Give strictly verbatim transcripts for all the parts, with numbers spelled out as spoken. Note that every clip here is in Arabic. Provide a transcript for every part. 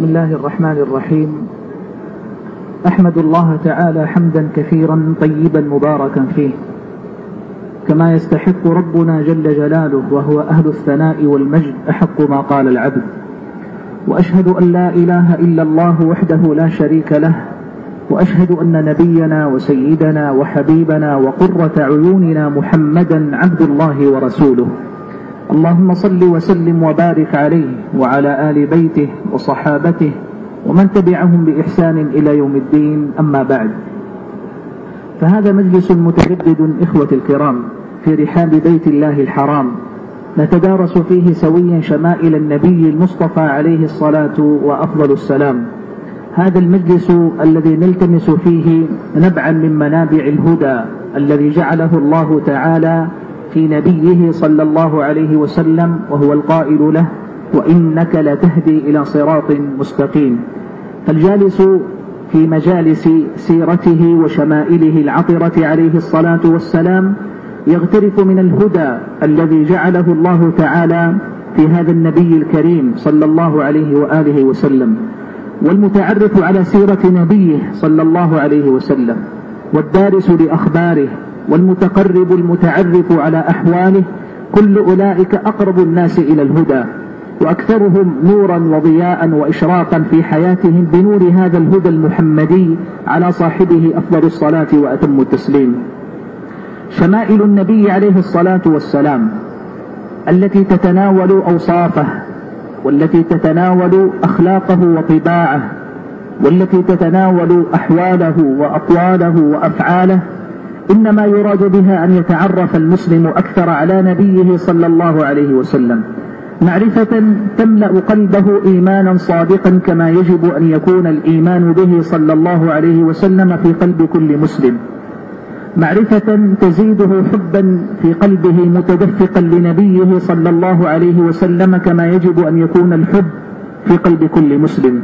بسم الله الرحمن الرحيم. أحمد الله تعالى حمدا كثيرا طيبا مباركا فيه كما يستحق ربنا جل جلاله، وهو أهل الثناء والمجد أحق ما قال العبد. وأشهد أن لا إله إلا الله وحده لا شريك له، وأشهد أن نبينا وسيدنا وحبيبنا وقرة عيوننا محمدا عبد الله ورسوله. اللهم صل وسلم وبارك عليه وعلى آل بيته وصحابته ومن تبعهم بإحسان إلى يوم الدين. أما بعد، فهذا مجلس متجدد إخوة الكرام في رحاب بيت الله الحرام، نتدارس فيه سويا شمائل النبي المصطفى عليه الصلاة وأفضل السلام. هذا المجلس الذي نلتمس فيه نبعا من منابع الهدى الذي جعله الله تعالى في نبيه صلى الله عليه وسلم، وهو القائل له: وإنك لتهدي إلى صراط مستقيم. فالجالس في مجالس سيرته وشمائله العطرة عليه الصلاة والسلام يغترف من الهدى الذي جعله الله تعالى في هذا النبي الكريم صلى الله عليه وآله وسلم. والمتعرف على سيرة نبيه صلى الله عليه وسلم والدارس لأخباره والمتقرب المتعرف على أحواله، كل أولئك أقرب الناس إلى الهدى، وأكثرهم نورا وضياء وإشراقا في حياتهم بنور هذا الهدى المحمدي على صاحبه أفضل الصلاة وأتم التسليم. شمائل النبي عليه الصلاة والسلام التي تتناول أوصافه، والتي تتناول أخلاقه وطباعه، والتي تتناول أحواله وأطواله وأفعاله، إنما يراد بها أن يتعرف المسلم أكثر على نبيه صلى الله عليه وسلم، معرفة تملأ قلبه إيمانا صادقا كما يجب أن يكون الإيمان به صلى الله عليه وسلم في قلب كل مسلم، معرفة تزيده حبا في قلبه متدفقا لنبيه صلى الله عليه وسلم كما يجب أن يكون الحب في قلب كل مسلم،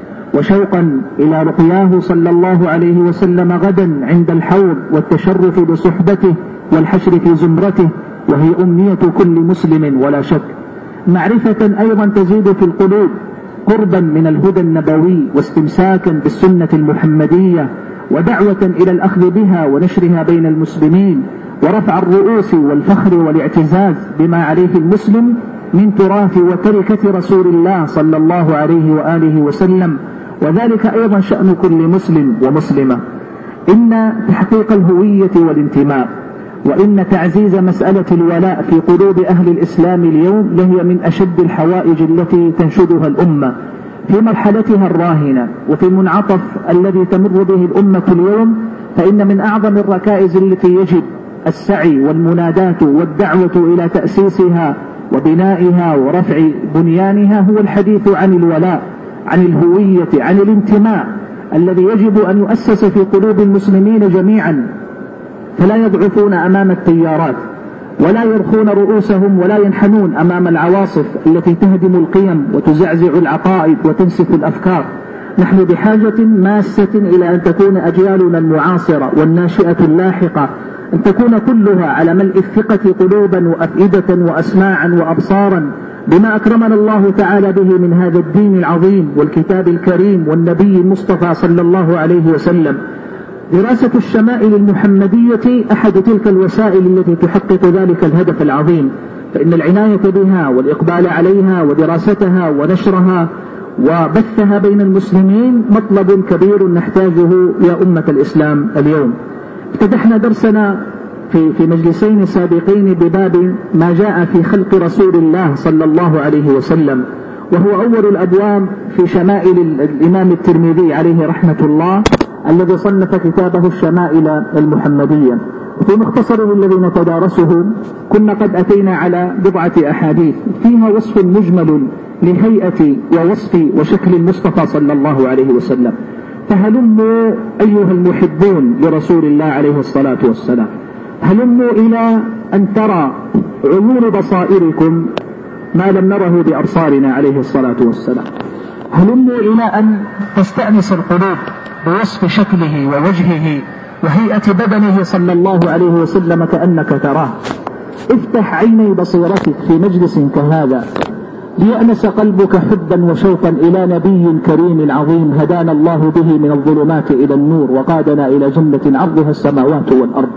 وشوقا إلى لقياه صلى الله عليه وسلم غدا عند الحوض والتشرف بصحبته والحشر في زمرته، وهي أمنية كل مسلم ولا شك. معرفة أيضا تزيد في القلوب قربا من الهدى النبوي واستمساكا بالسنة المحمدية، ودعوة إلى الأخذ بها ونشرها بين المسلمين، ورفع الرؤوس والفخر والاعتزاز بما عليه المسلم من تراث وتركة رسول الله صلى الله عليه وآله وسلم. وذلك أيضا شأن كل مسلم ومسلمة. إن تحقيق الهوية والانتماء، وإن تعزيز مسألة الولاء في قلوب أهل الإسلام اليوم لهي من أشد الحوائج التي تنشدها الأمة في مرحلتها الراهنة وفي المنعطف الذي تمر به الأمة اليوم. فإن من أعظم الركائز التي يجب السعي والمناداة والدعوة إلى تأسيسها وبنائها ورفع بنيانها هو الحديث عن الولاء، عن الهوية، عن الانتماء الذي يجب أن يؤسس في قلوب المسلمين جميعا، فلا يضعفون أمام التيارات، ولا يرخون رؤوسهم، ولا ينحنون أمام العواصف التي تهدم القيم وتزعزع العقائد وتنسف الأفكار. نحن بحاجة ماسة إلى أن تكون أجيالنا المعاصرة والناشئة اللاحقة أن تكون كلها على ملء الثقة قلوبا وأفئدة وأسماعا وأبصارا بما أكرمنا الله تعالى به من هذا الدين العظيم والكتاب الكريم والنبي المصطفى صلى الله عليه وسلم. دراسة الشمائل المحمدية أحد تلك الوسائل التي تحقق ذلك الهدف العظيم، فإن العناية بها والإقبال عليها ودراستها ونشرها وبثها بين المسلمين مطلب كبير نحتاجه يا أمة الإسلام اليوم. افتتحنا درسنا في في مجلسين سابقين بباب ما جاء في خلق رسول الله صلى الله عليه وسلم، وهو أول الأبواب في شمائل الإمام الترمذي عليه رحمة الله الذي صنف كتابه الشمائل المحمدية. وفي مختصره الذي نتدارسه كنا قد أتينا على بضعة أحاديث فيها وصف مجمل لهيئة ووصف وشكل المصطفى صلى الله عليه وسلم. فهلموا أيها المحبون لرسول الله عليه الصلاة والسلام، هلموا إلى أن ترى عيون بصائركم ما لم نره بأبصارنا عليه الصلاة والسلام، هلموا إلى أن تستأنس القلوب بوصف شكله ووجهه وهيئة بدنه صلى الله عليه وسلم كأنك تراه. افتح عيني بصيرتك في مجلس كهذا ليأنس قلبك حبا وشوقا إلى نبي كريم عظيم هدانا الله به من الظلمات إلى النور وقادنا إلى جنة عرضها السماوات والأرض.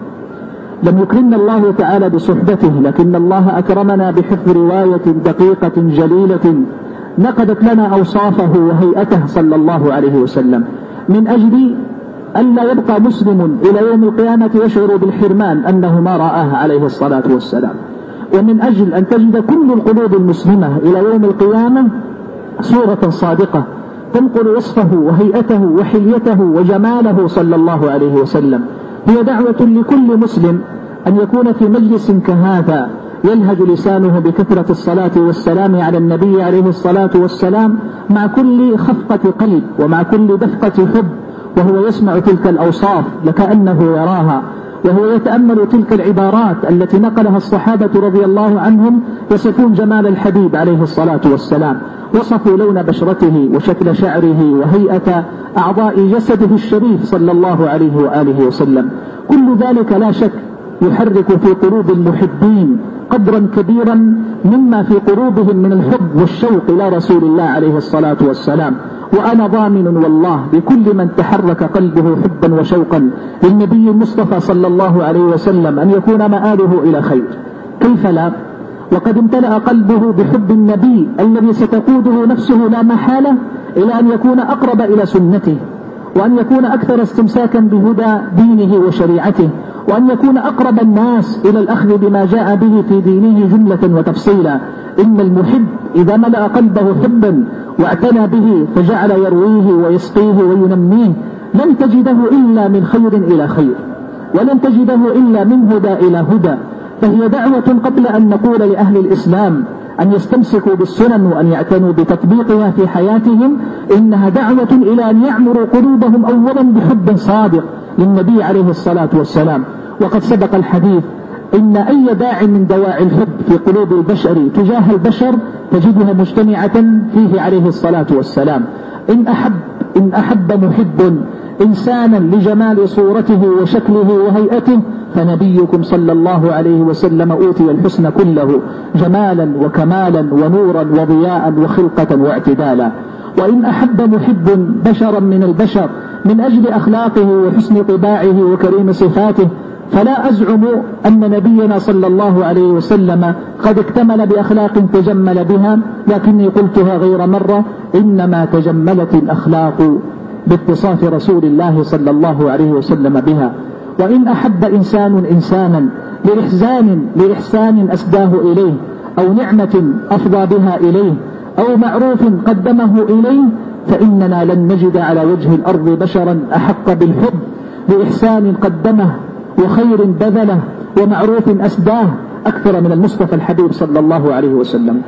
لم يكرمنا الله تعالى بصحبته، لكن الله أكرمنا بحفظ رواية دقيقة جليلة نقدت لنا أوصافه وهيئته صلى الله عليه وسلم، من أجل أن لا يبقى مسلم إلى يوم القيامة يشعر بالحرمان أنه ما رآه عليه الصلاة والسلام، ومن أجل أن تجد كل القلوب المسلمة إلى يوم القيامة صورة صادقة تنقل وصفه وهيئته وحليته وجماله صلى الله عليه وسلم. هي دعوة لكل مسلم أن يكون في مجلس كهذا يلهج لسانه بكثرة الصلاة والسلام على النبي عليه الصلاة والسلام مع كل خفقة قلب ومع كل دفقة حب، وهو يسمع تلك الأوصاف لكأنه يراها، وهو يتأمل تلك العبارات التي نقلها الصحابة رضي الله عنهم يصفون جمال الحبيب عليه الصلاة والسلام، وصفوا لون بشرته وشكل شعره وهيئة أعضاء جسده الشريف صلى الله عليه وآله وسلم. كل ذلك لا شك يحرك في قلوب المحبين قدرا كبيرا مما في قلوبهم من الحب والشوق إلى رسول الله عليه الصلاة والسلام. وأنا ضامن والله بكل من تحرك قلبه حبا وشوقا للنبي المصطفى صلى الله عليه وسلم أن يكون مآله إلى خير. كيف لا؟ وقد امتلأ قلبه بحب النبي الذي ستقوده نفسه لا محالة إلى أن يكون أقرب إلى سنته، وأن يكون أكثر استمساكا بهدى دينه وشريعته، وأن يكون أقرب الناس إلى الأخذ بما جاء به في دينه جملة وتفصيلا. إن المحب إذا ملأ قلبه حبا واعتنى به فجعل يرويه ويسقيه وينميه لن تجده إلا من خير إلى خير، ولن تجده إلا من هدى إلى هدى. فهي دعوة قبل أن نقول لأهل الإسلام أن يستمسكوا بالسنن وأن يعتنوا بتطبيقها في حياتهم، إنها دعوة إلى أن يعمروا قلوبهم أولا بحب صادق للنبي عليه الصلاة والسلام. وقد سبق الحديث إن أي داع من دواعي الحب في قلوب البشر تجاه البشر تجدها مجتمعة فيه عليه الصلاة والسلام. إن أحب, إن أحب محب إنسانا لجمال صورته وشكله وهيئته فنبيكم صلى الله عليه وسلم أوتي الحسن كله جمالا وكمالا ونورا وضياء وخلقة واعتدالا. وإن أحب محب بشرا من البشر من أجل أخلاقه وحسن طباعه وكريم صفاته فلا أزعم أن نبينا صلى الله عليه وسلم قد اكتمل بأخلاق تجمل بها، لكني قلتها غير مرة، إنما تجملت الأخلاق باتصاف رسول الله صلى الله عليه وسلم بها. وإن أحب إنسان إنسانا لإحسان, لإحسان أسداه إليه، أو نعمة أفضى بها إليه، أو معروف قدمه إليه، فإننا لن نجد على وجه الأرض بشرا أحق بالحب لإحسان قدمه وخير بذله ومعروف أسداه أكثر من المصطفى الحبيب صلى الله عليه وسلم.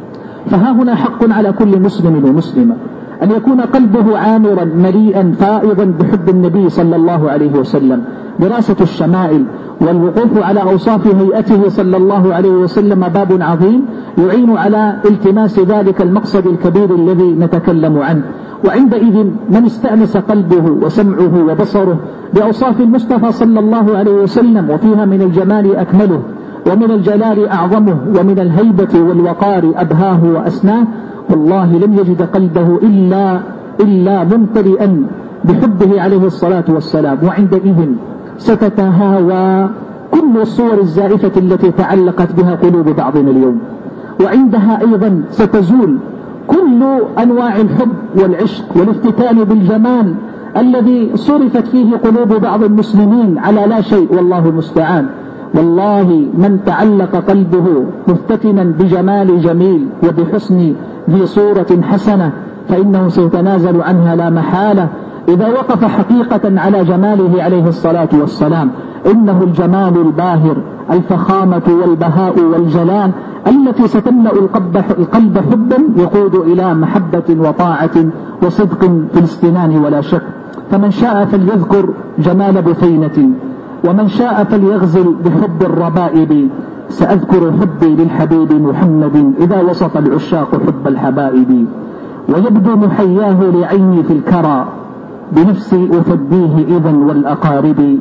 فها هنا حق على كل مسلم ومسلمة أن يكون قلبه عامرا مليئا فائضا بحب النبي صلى الله عليه وسلم. دراسة الشمائل والوقوف على أوصاف هيئته صلى الله عليه وسلم باب عظيم يعين على التماس ذلك المقصد الكبير الذي نتكلم عنه. وعندئذ من استأنس قلبه وسمعه وبصره بأوصاف المصطفى صلى الله عليه وسلم وفيها من الجمال أكمله ومن الجلال أعظمه ومن الهيبة والوقار أبهاه وأسناه، والله لم يجد قلبه إلا, إلا ممتلئا بحبه عليه الصلاة والسلام. وعندئذ ستتهاوى كل الصور الزائفة التي تعلقت بها قلوب بعضنا اليوم، وعندها أيضا ستزول كل أنواع الحب والعشق والافتتان بالجمال الذي صرفت فيه قلوب بعض المسلمين على لا شيء، والله المستعان. والله من تعلق قلبه مفتتنا بجمال جميل وبحسن ذي صورة حسنة فإنه سيتنازل عنها لا محالة إذا وقف حقيقة على جماله عليه الصلاة والسلام. إنه الجمال الباهر، الفخامة والبهاء والجلال التي ستملأ القلب حبا يقود إلى محبة وطاعة وصدق في الاستنان ولا شك. فمن شاء فليذكر جمال بثينة، ومن شاء فليغزل بحب الربائب. سأذكر حبي للحبيب محمد إذا وصف العشاق حب الحبائب. ويبدو محياه لعيني في الكرى بنفسي أفديه إذا والأقارب،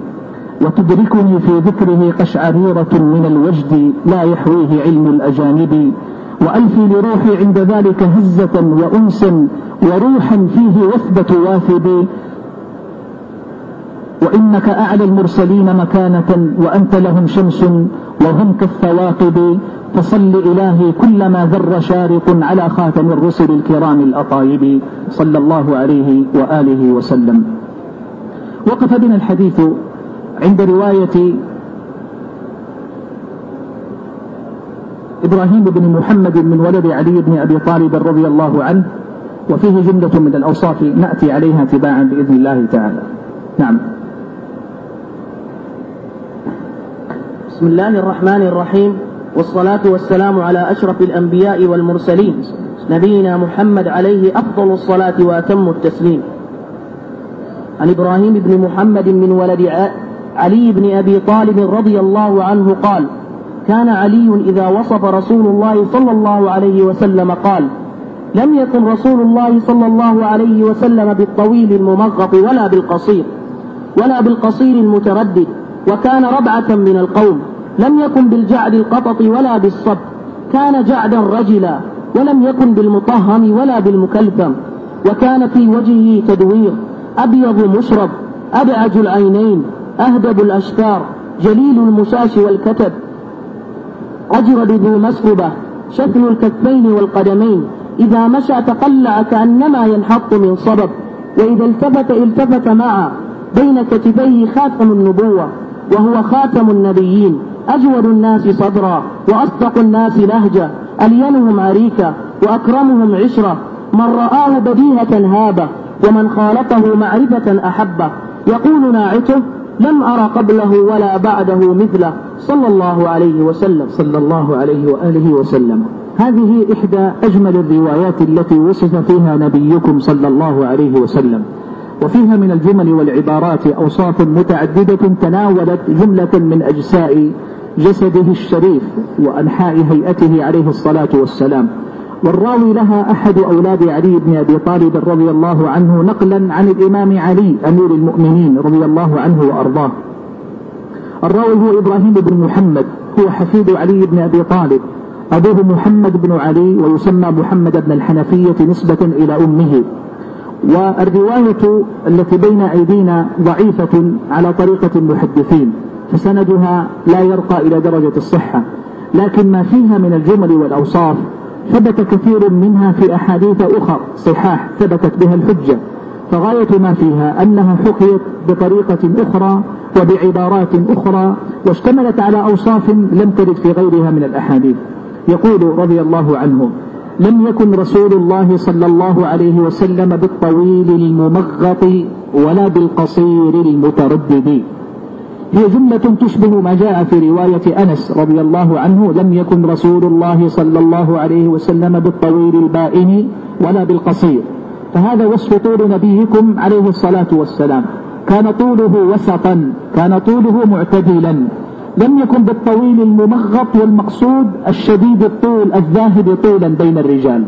وتدركني في ذكره قشعريرة من الوجد لا يحويه علم الأجانب. وألفي لروحي عند ذلك هزة وأنسا وروحا فيه وثبة واثبي، وإنك أعلى المرسلين مكانة وأنت لهم شمس وهم كالثواقب، فصل إلهي كلما ذر شارق على خاتم الرسل الكرام الأطايب صلى الله عليه وآله وسلم. وقف بنا الحديث عند رواية إبراهيم بن محمد من ولد علي بن أبي طالب رضي الله عنه، وفيه جملة من الأوصاف نأتي عليها تباعا بإذن الله تعالى. نعم. بسم الله الرحمن الرحيم، والصلاة والسلام على أشرف الأنبياء والمرسلين نبينا محمد عليه أفضل الصلاة وأتم التسليم. عن إبراهيم بن محمد من ولد علي بن أبي طالب رضي الله عنه قال: كان علي إذا وصف رسول الله صلى الله عليه وسلم قال: لم يكن رسول الله صلى الله عليه وسلم بالطويل الممغط ولا بالقصير ولا بالقصير المتردد، وكان ربعة من القوم، لم يكن بالجعد القطط ولا بالصب، كان جعدا رجلا، ولم يكن بالمطهم ولا بالمكلثم، وكان في وجهه تدوير، أبيض مشرب، أبعج العينين، أهدب الأشفار، جليل المشاش والكتب، أجرد ذو مسربة، شكل الكفين والقدمين، إذا مشى تقلع كأنما ينحط من صبب، وإذا التفت التفت معه، بين كتفيه خاتم النبوة وهو خاتم النبيين، أجود الناس صدرا وأصدق الناس لهجة، ألينهم عريكة وأكرمهم عشرة، من رآه بديهة هابة، ومن خالطه معرفة أحبه، يقول ناعته: لم أرى قبله ولا بعده مثله، صلى الله عليه وسلم. صلى الله عليه وآله وسلم. هذه إحدى أجمل الروايات التي وصف فيها نبيكم صلى الله عليه وسلم، وفيها من الجمل والعبارات أوصاف متعددة تناولت جملة من أجزاء جسده الشريف وأنحاء هيئته عليه الصلاة والسلام، والراوي لها أحد أولاد علي بن أبي طالب رضي الله عنه، نقلا عن الإمام علي أمير المؤمنين رضي الله عنه وأرضاه. الراوي هو إبراهيم بن محمد، هو حفيد علي بن أبي طالب، أبوه محمد بن علي، ويسمى محمد بن الحنفية نسبة إلى أمه. والرواية التي بين أيدينا ضعيفة على طريقة المحدثين، فسندها لا يرقى إلى درجة الصحة، لكن ما فيها من الجمل والأوصاف ثبت كثير منها في أحاديث أخرى صحاح ثبتت بها الحجة، فغاية ما فيها أنها حكيت بطريقة أخرى وبعبارات أخرى، واشتملت على أوصاف لم ترد في غيرها من الأحاديث. يقول رضي الله عنه: لم يكن رسول الله صلى الله عليه وسلم بالطويل الممغط ولا بالقصير المتردد. هي جملة تشبه ما جاء في رواية أنس رضي الله عنه: لم يكن رسول الله صلى الله عليه وسلم بالطويل البائن ولا بالقصير. فهذا وصف طول نبيكم عليه الصلاة والسلام، كان طوله وسطا، كان طوله معتدلا، لم يكن بالطويل الممغط، والمقصود الشديد الطول الذاهب طولا بين الرجال،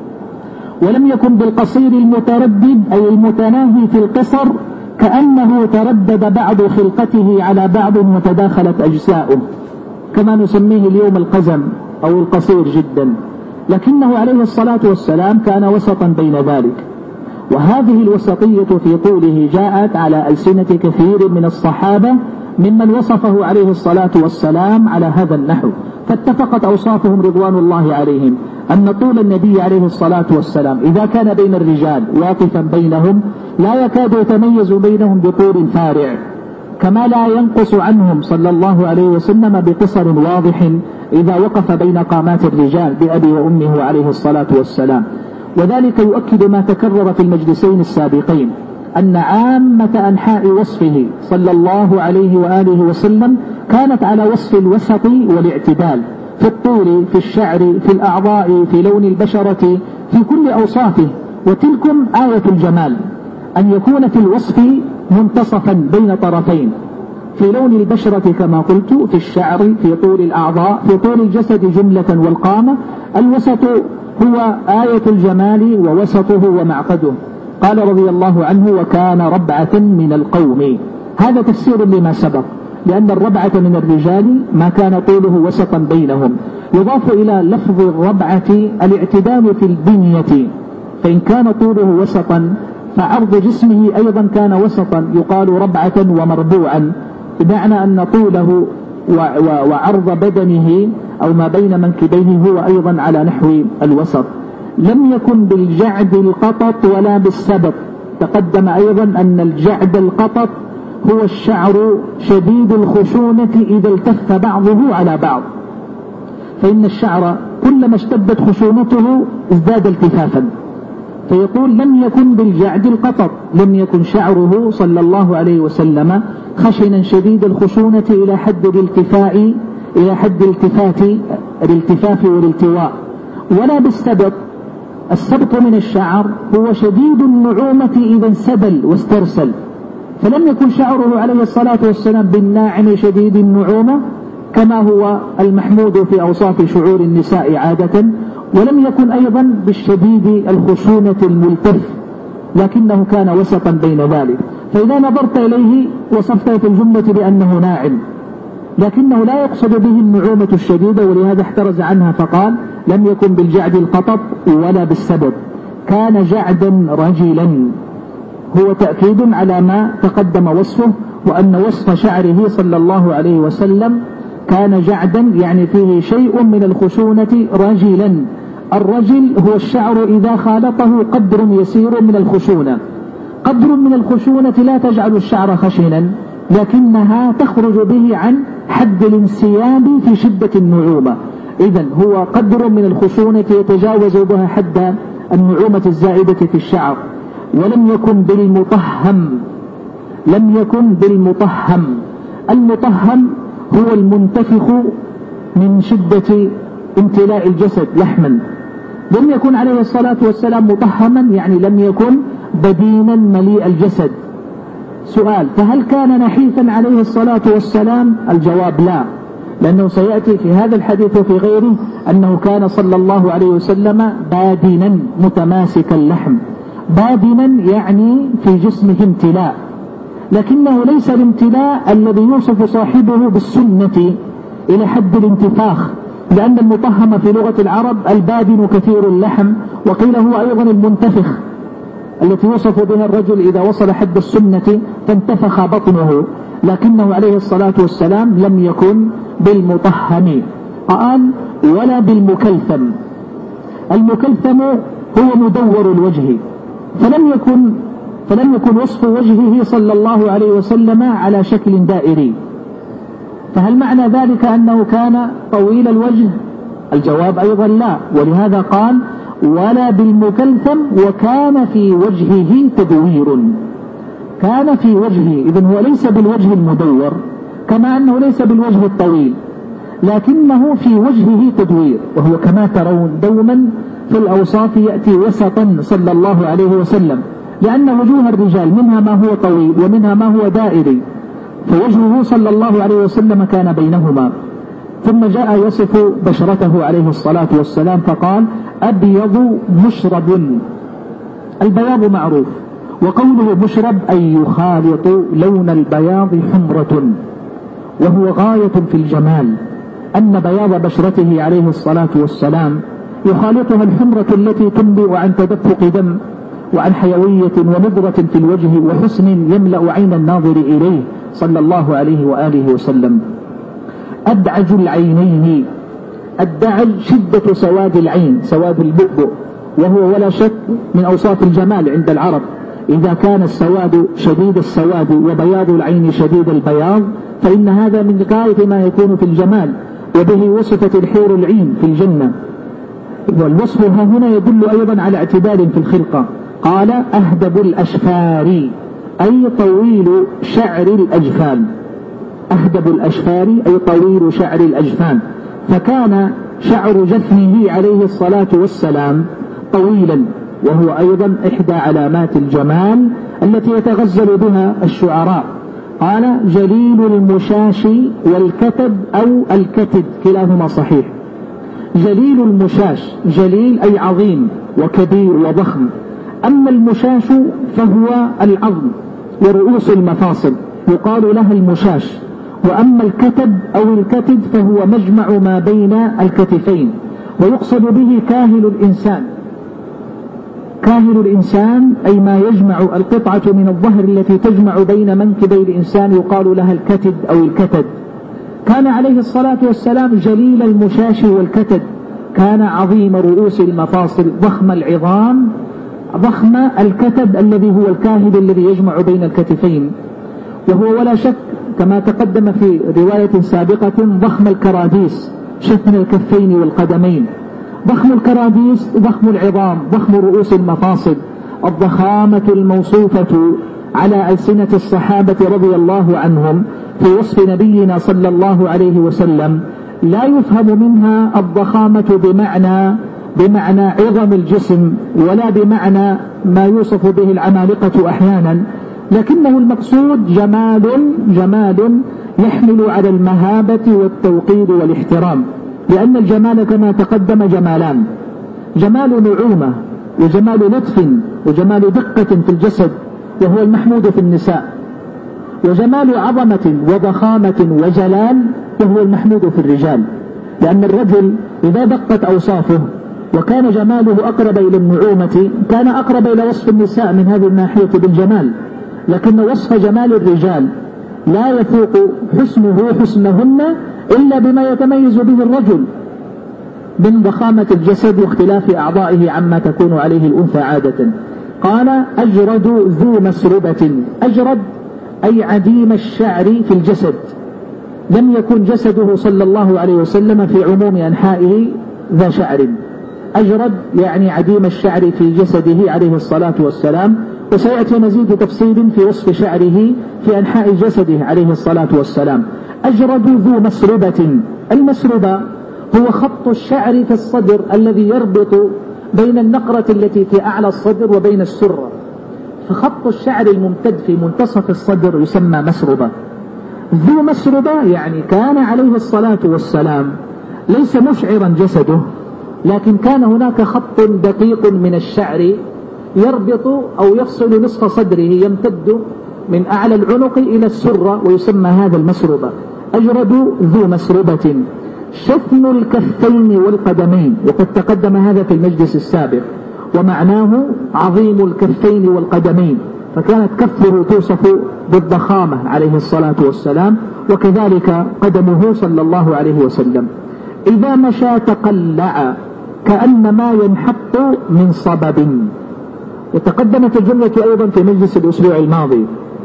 ولم يكن بالقصير المتردد أي المتناهي في القصر، كأنه تردد بعض خلقته على بعض وتداخلت أجزاؤه، كما نسميه اليوم القزم أو القصير جدا، لكنه عليه الصلاة والسلام كان وسطا بين ذلك. وهذه الوسطية في طوله جاءت على ألسنة كثير من الصحابة ممن وصفه عليه الصلاة والسلام على هذا النحو، فاتفقت أوصافهم رضوان الله عليهم أن طول النبي عليه الصلاة والسلام إذا كان بين الرجال واقفا بينهم لا يكاد يتميز بينهم بطول فارع، كما لا ينقص عنهم صلى الله عليه وسلم بقصر واضح إذا وقف بين قامات الرجال بأبي وأمه عليه الصلاة والسلام. وذلك يؤكد ما تكرر في المجلسين السابقين، أن عامة أنحاء وصفه صلى الله عليه وآله وسلم كانت على وصف الوسط والاعتدال في الطول، في الشعر، في الأعضاء، في لون البشرة، في كل أوصافه. وتلكم آية الجمال، أن يكون في الوصف منتصفا بين طرفين، في لون البشرة كما قلت، في الشعر، في طول الأعضاء، في طول الجسد جملة والقامة. الوسط هو آية الجمال ووسطه ومعقده. قال رضي الله عنه: وكان ربعة من القوم. هذا تفسير لما سبق، لأن الربعة من الرجال ما كان طوله وسطا بينهم. يضاف إلى لفظ الربعة الاعتدال في البنية، فإن كان طوله وسطا فعرض جسمه أيضا كان وسطا، يقال ربعة ومربوعا، بمعنى أن طوله وعرض بدنه أو ما بين منكبيه هو أيضا على نحو الوسط. لم يكن بالجعد القطط ولا بالسبط. تقدم أيضا أن الجعد القطط هو الشعر شديد الخشونة إذا التف بعضه على بعض، فإن الشعر كلما اشتدت خشونته ازداد التفافا، فيقول لم يكن بالجعد القطط، لم يكن شعره صلى الله عليه وسلم خشنا شديد الخشونة إلى حد الالتفاء إلى حد التفات الالتفاف والالتواء، ولا بالسبط. السبط من الشعر هو شديد النعومة إذا انسدل واسترسل، فلم يكن شعره عليه الصلاة والسلام بالناعم شديد النعومة كما هو المحمود في أوصاف شعور النساء عادة، ولم يكن أيضا بالشديد الخشونة الملتف، لكنه كان وسطا بين ذلك. فإذا نظرت إليه وصفته في الجملة بأنه ناعم، لكنه لا يقصد به النعومة الشديدة، ولهذا احترز عنها فقال لم يكن بالجعد القطط ولا بالسبب، كان جعدا رجلا. هو تأكيد على ما تقدم وصفه، وأن وصف شعره صلى الله عليه وسلم كان جعدا يعني فيه شيء من الخشونة رجلا. الرجل هو الشعر إذا خالطه قدر يسير من الخشونة. قدر من الخشونة لا تجعل الشعر خشنا، لكنها تخرج به عن حد الانسياب في شدة النعومة. إذن هو قدر من الخشونة يتجاوز بها حد النعومة الزائدة في الشعر. ولم يكن بالمطهم، لم يكن بالمطهم. المطهم هو المنتفخ من شدة امتلاء الجسد لحما. لم يكن عليه الصلاة والسلام مطهما، يعني لم يكن بدينا مليء الجسد. سؤال: فهل كان نحيفا عليه الصلاة والسلام؟ الجواب لا، لأنه سيأتي في هذا الحديث وفي غيره أنه كان صلى الله عليه وسلم بادنا متماسك اللحم. بادنا يعني في جسمه امتلاء، لكنه ليس الامتلاء الذي يوصف صاحبه بالسنة إلى حد الانتفاخ، لأن المطهم في لغة العرب البادن كثير اللحم، وقيل هو أيضا المنتفخ التي يوصف بها الرجل إذا وصل حد السنة فانتفخ بطنه، لكنه عليه الصلاة والسلام لم يكن بالمطهم. قال: ولا بالمكلثم. المكلثم هو مدور الوجه، فلم يكن فلم يكن وصف وجهه صلى الله عليه وسلم على شكل دائري. فهل معنى ذلك أنه كان طويل الوجه؟ الجواب أيضا لا، ولهذا قال: ولا بالمكلثم، وكان في وجهه تدوير. كان في وجهه، إذن هو ليس بالوجه المدور كما أنه ليس بالوجه الطويل، لكنه في وجهه تدوير، وهو كما ترون دوما في الأوصاف يأتي وسطا صلى الله عليه وسلم، لأن وجوه الرجال منها ما هو طويل ومنها ما هو دائري، فوجهه صلى الله عليه وسلم كان بينهما. ثم جاء يصف بشرته عليه الصلاة والسلام فقال: أبيض مشرب. البياض معروف، وقوله مشرب أي يخالط لون البياض حمرة، وهو غاية في الجمال، أن بياض بشرته عليه الصلاة والسلام يخالطها الحمرة التي تنبئ عن تدفق دم وعن حيوية ونضرة في الوجه وحسن يملأ عين الناظر إليه صلى الله عليه وآله وسلم. أدعج العينين. الدعج شدة سواد العين، سواد البؤبؤ، وهو ولا شك من أوصاف الجمال عند العرب. إذا كان السواد شديد السواد وبياض العين شديد البياض فإن هذا من غاية ما يكون في الجمال، وبه وصفت الحور العين في الجنة. والوصف هنا يدل أيضا على اعتدال في الخلقة. قال: أهدب الأشفار، أي طويل شعر الأجفان. أهدب الأشفار أي طويل شعر الأجفان، فكان شعر جفنه عليه الصلاة والسلام طويلا، وهو أيضا إحدى علامات الجمال التي يتغزل بها الشعراء. قال: جليل المشاش والكتب أو الكتب كلاهما صحيح. جليل المشاش، جليل أي عظيم وكبير وضخم، أما المشاش فهو العظم ورؤوس المفاصل، يقال لها المشاش. وأما الكتب أو الكتد فهو مجمع ما بين الكتفين، ويقصد به كاهل الإنسان. كاهل الإنسان أي ما يجمع القطعة من الظهر التي تجمع بين منكبي الإنسان يقال لها الكتد أو الكتد. كان عليه الصلاة والسلام جليل المشاش والكتد، كان عظيم رؤوس المفاصل، ضخم العظام، ضخم الكتد الذي هو الكاهل الذي يجمع بين الكتفين. وهو ولا شك كما تقدم في رواية سابقة ضخم الكراديس، شفن الكفين والقدمين. ضخم الكراديس ضخم العظام، ضخم رؤوس المفاصل، الضخامة الموصوفة على ألسنة الصحابة رضي الله عنهم في وصف نبينا صلى الله عليه وسلم لا يفهم منها الضخامة بمعنى بمعنى عظم الجسم، ولا بمعنى ما يوصف به العمالقة أحيانا، لكنه المقصود جمال جمال يحمل على المهابة والتوقير والاحترام. لأن الجمال كما تقدم جمالان: جمال نعومة، وجمال لطف، وجمال دقة في الجسد وهو المحمود في النساء، وجمال عظمة وضخامة وجلال وهو المحمود في الرجال. لأن الرجل إذا دقت أوصافه وكان جماله أقرب إلى النعومة كان أقرب إلى وصف النساء من هذه الناحية بالجمال، لكن وصف جمال الرجال لا يفوق حسنه حسنهن إلا بما يتميز به الرجل من ضخامة الجسد واختلاف أعضائه عما تكون عليه الأنثى عادة. قال: أجرد ذو مسربة. أجرد أي عديم الشعر في الجسد، لم يكن جسده صلى الله عليه وسلم في عموم أنحائه ذا شعر. أجرد يعني عديم الشعر في جسده عليه الصلاة والسلام، وسيأتي مزيد تفصيل في وصف شعره في أنحاء جسده عليه الصلاة والسلام. أجرد ذو مسربة. المسربة هو خط الشعر في الصدر الذي يربط بين النقرة التي في أعلى الصدر وبين السرة، فخط الشعر الممتد في منتصف الصدر يسمى مسربة. ذو مسربة يعني كان عليه الصلاة والسلام ليس مشعرا جسده، لكن كان هناك خط دقيق من الشعر يربط أو يفصل نصف صدره، يمتد من أعلى العنق إلى السرة، ويسمى هذا المسربة. أجرد ذو مسربة. شفن الكفين والقدمين، وقد تقدم هذا في المجلس السابق، ومعناه عظيم الكفين والقدمين، فكانت كفه توصف بالضخامة عليه الصلاة والسلام، وكذلك قدمه صلى الله عليه وسلم. إذا مشى تقلع كأنما ينحط من صبب. وتقدمت الجملة أيضا في مجلس الأسبوع الماضي.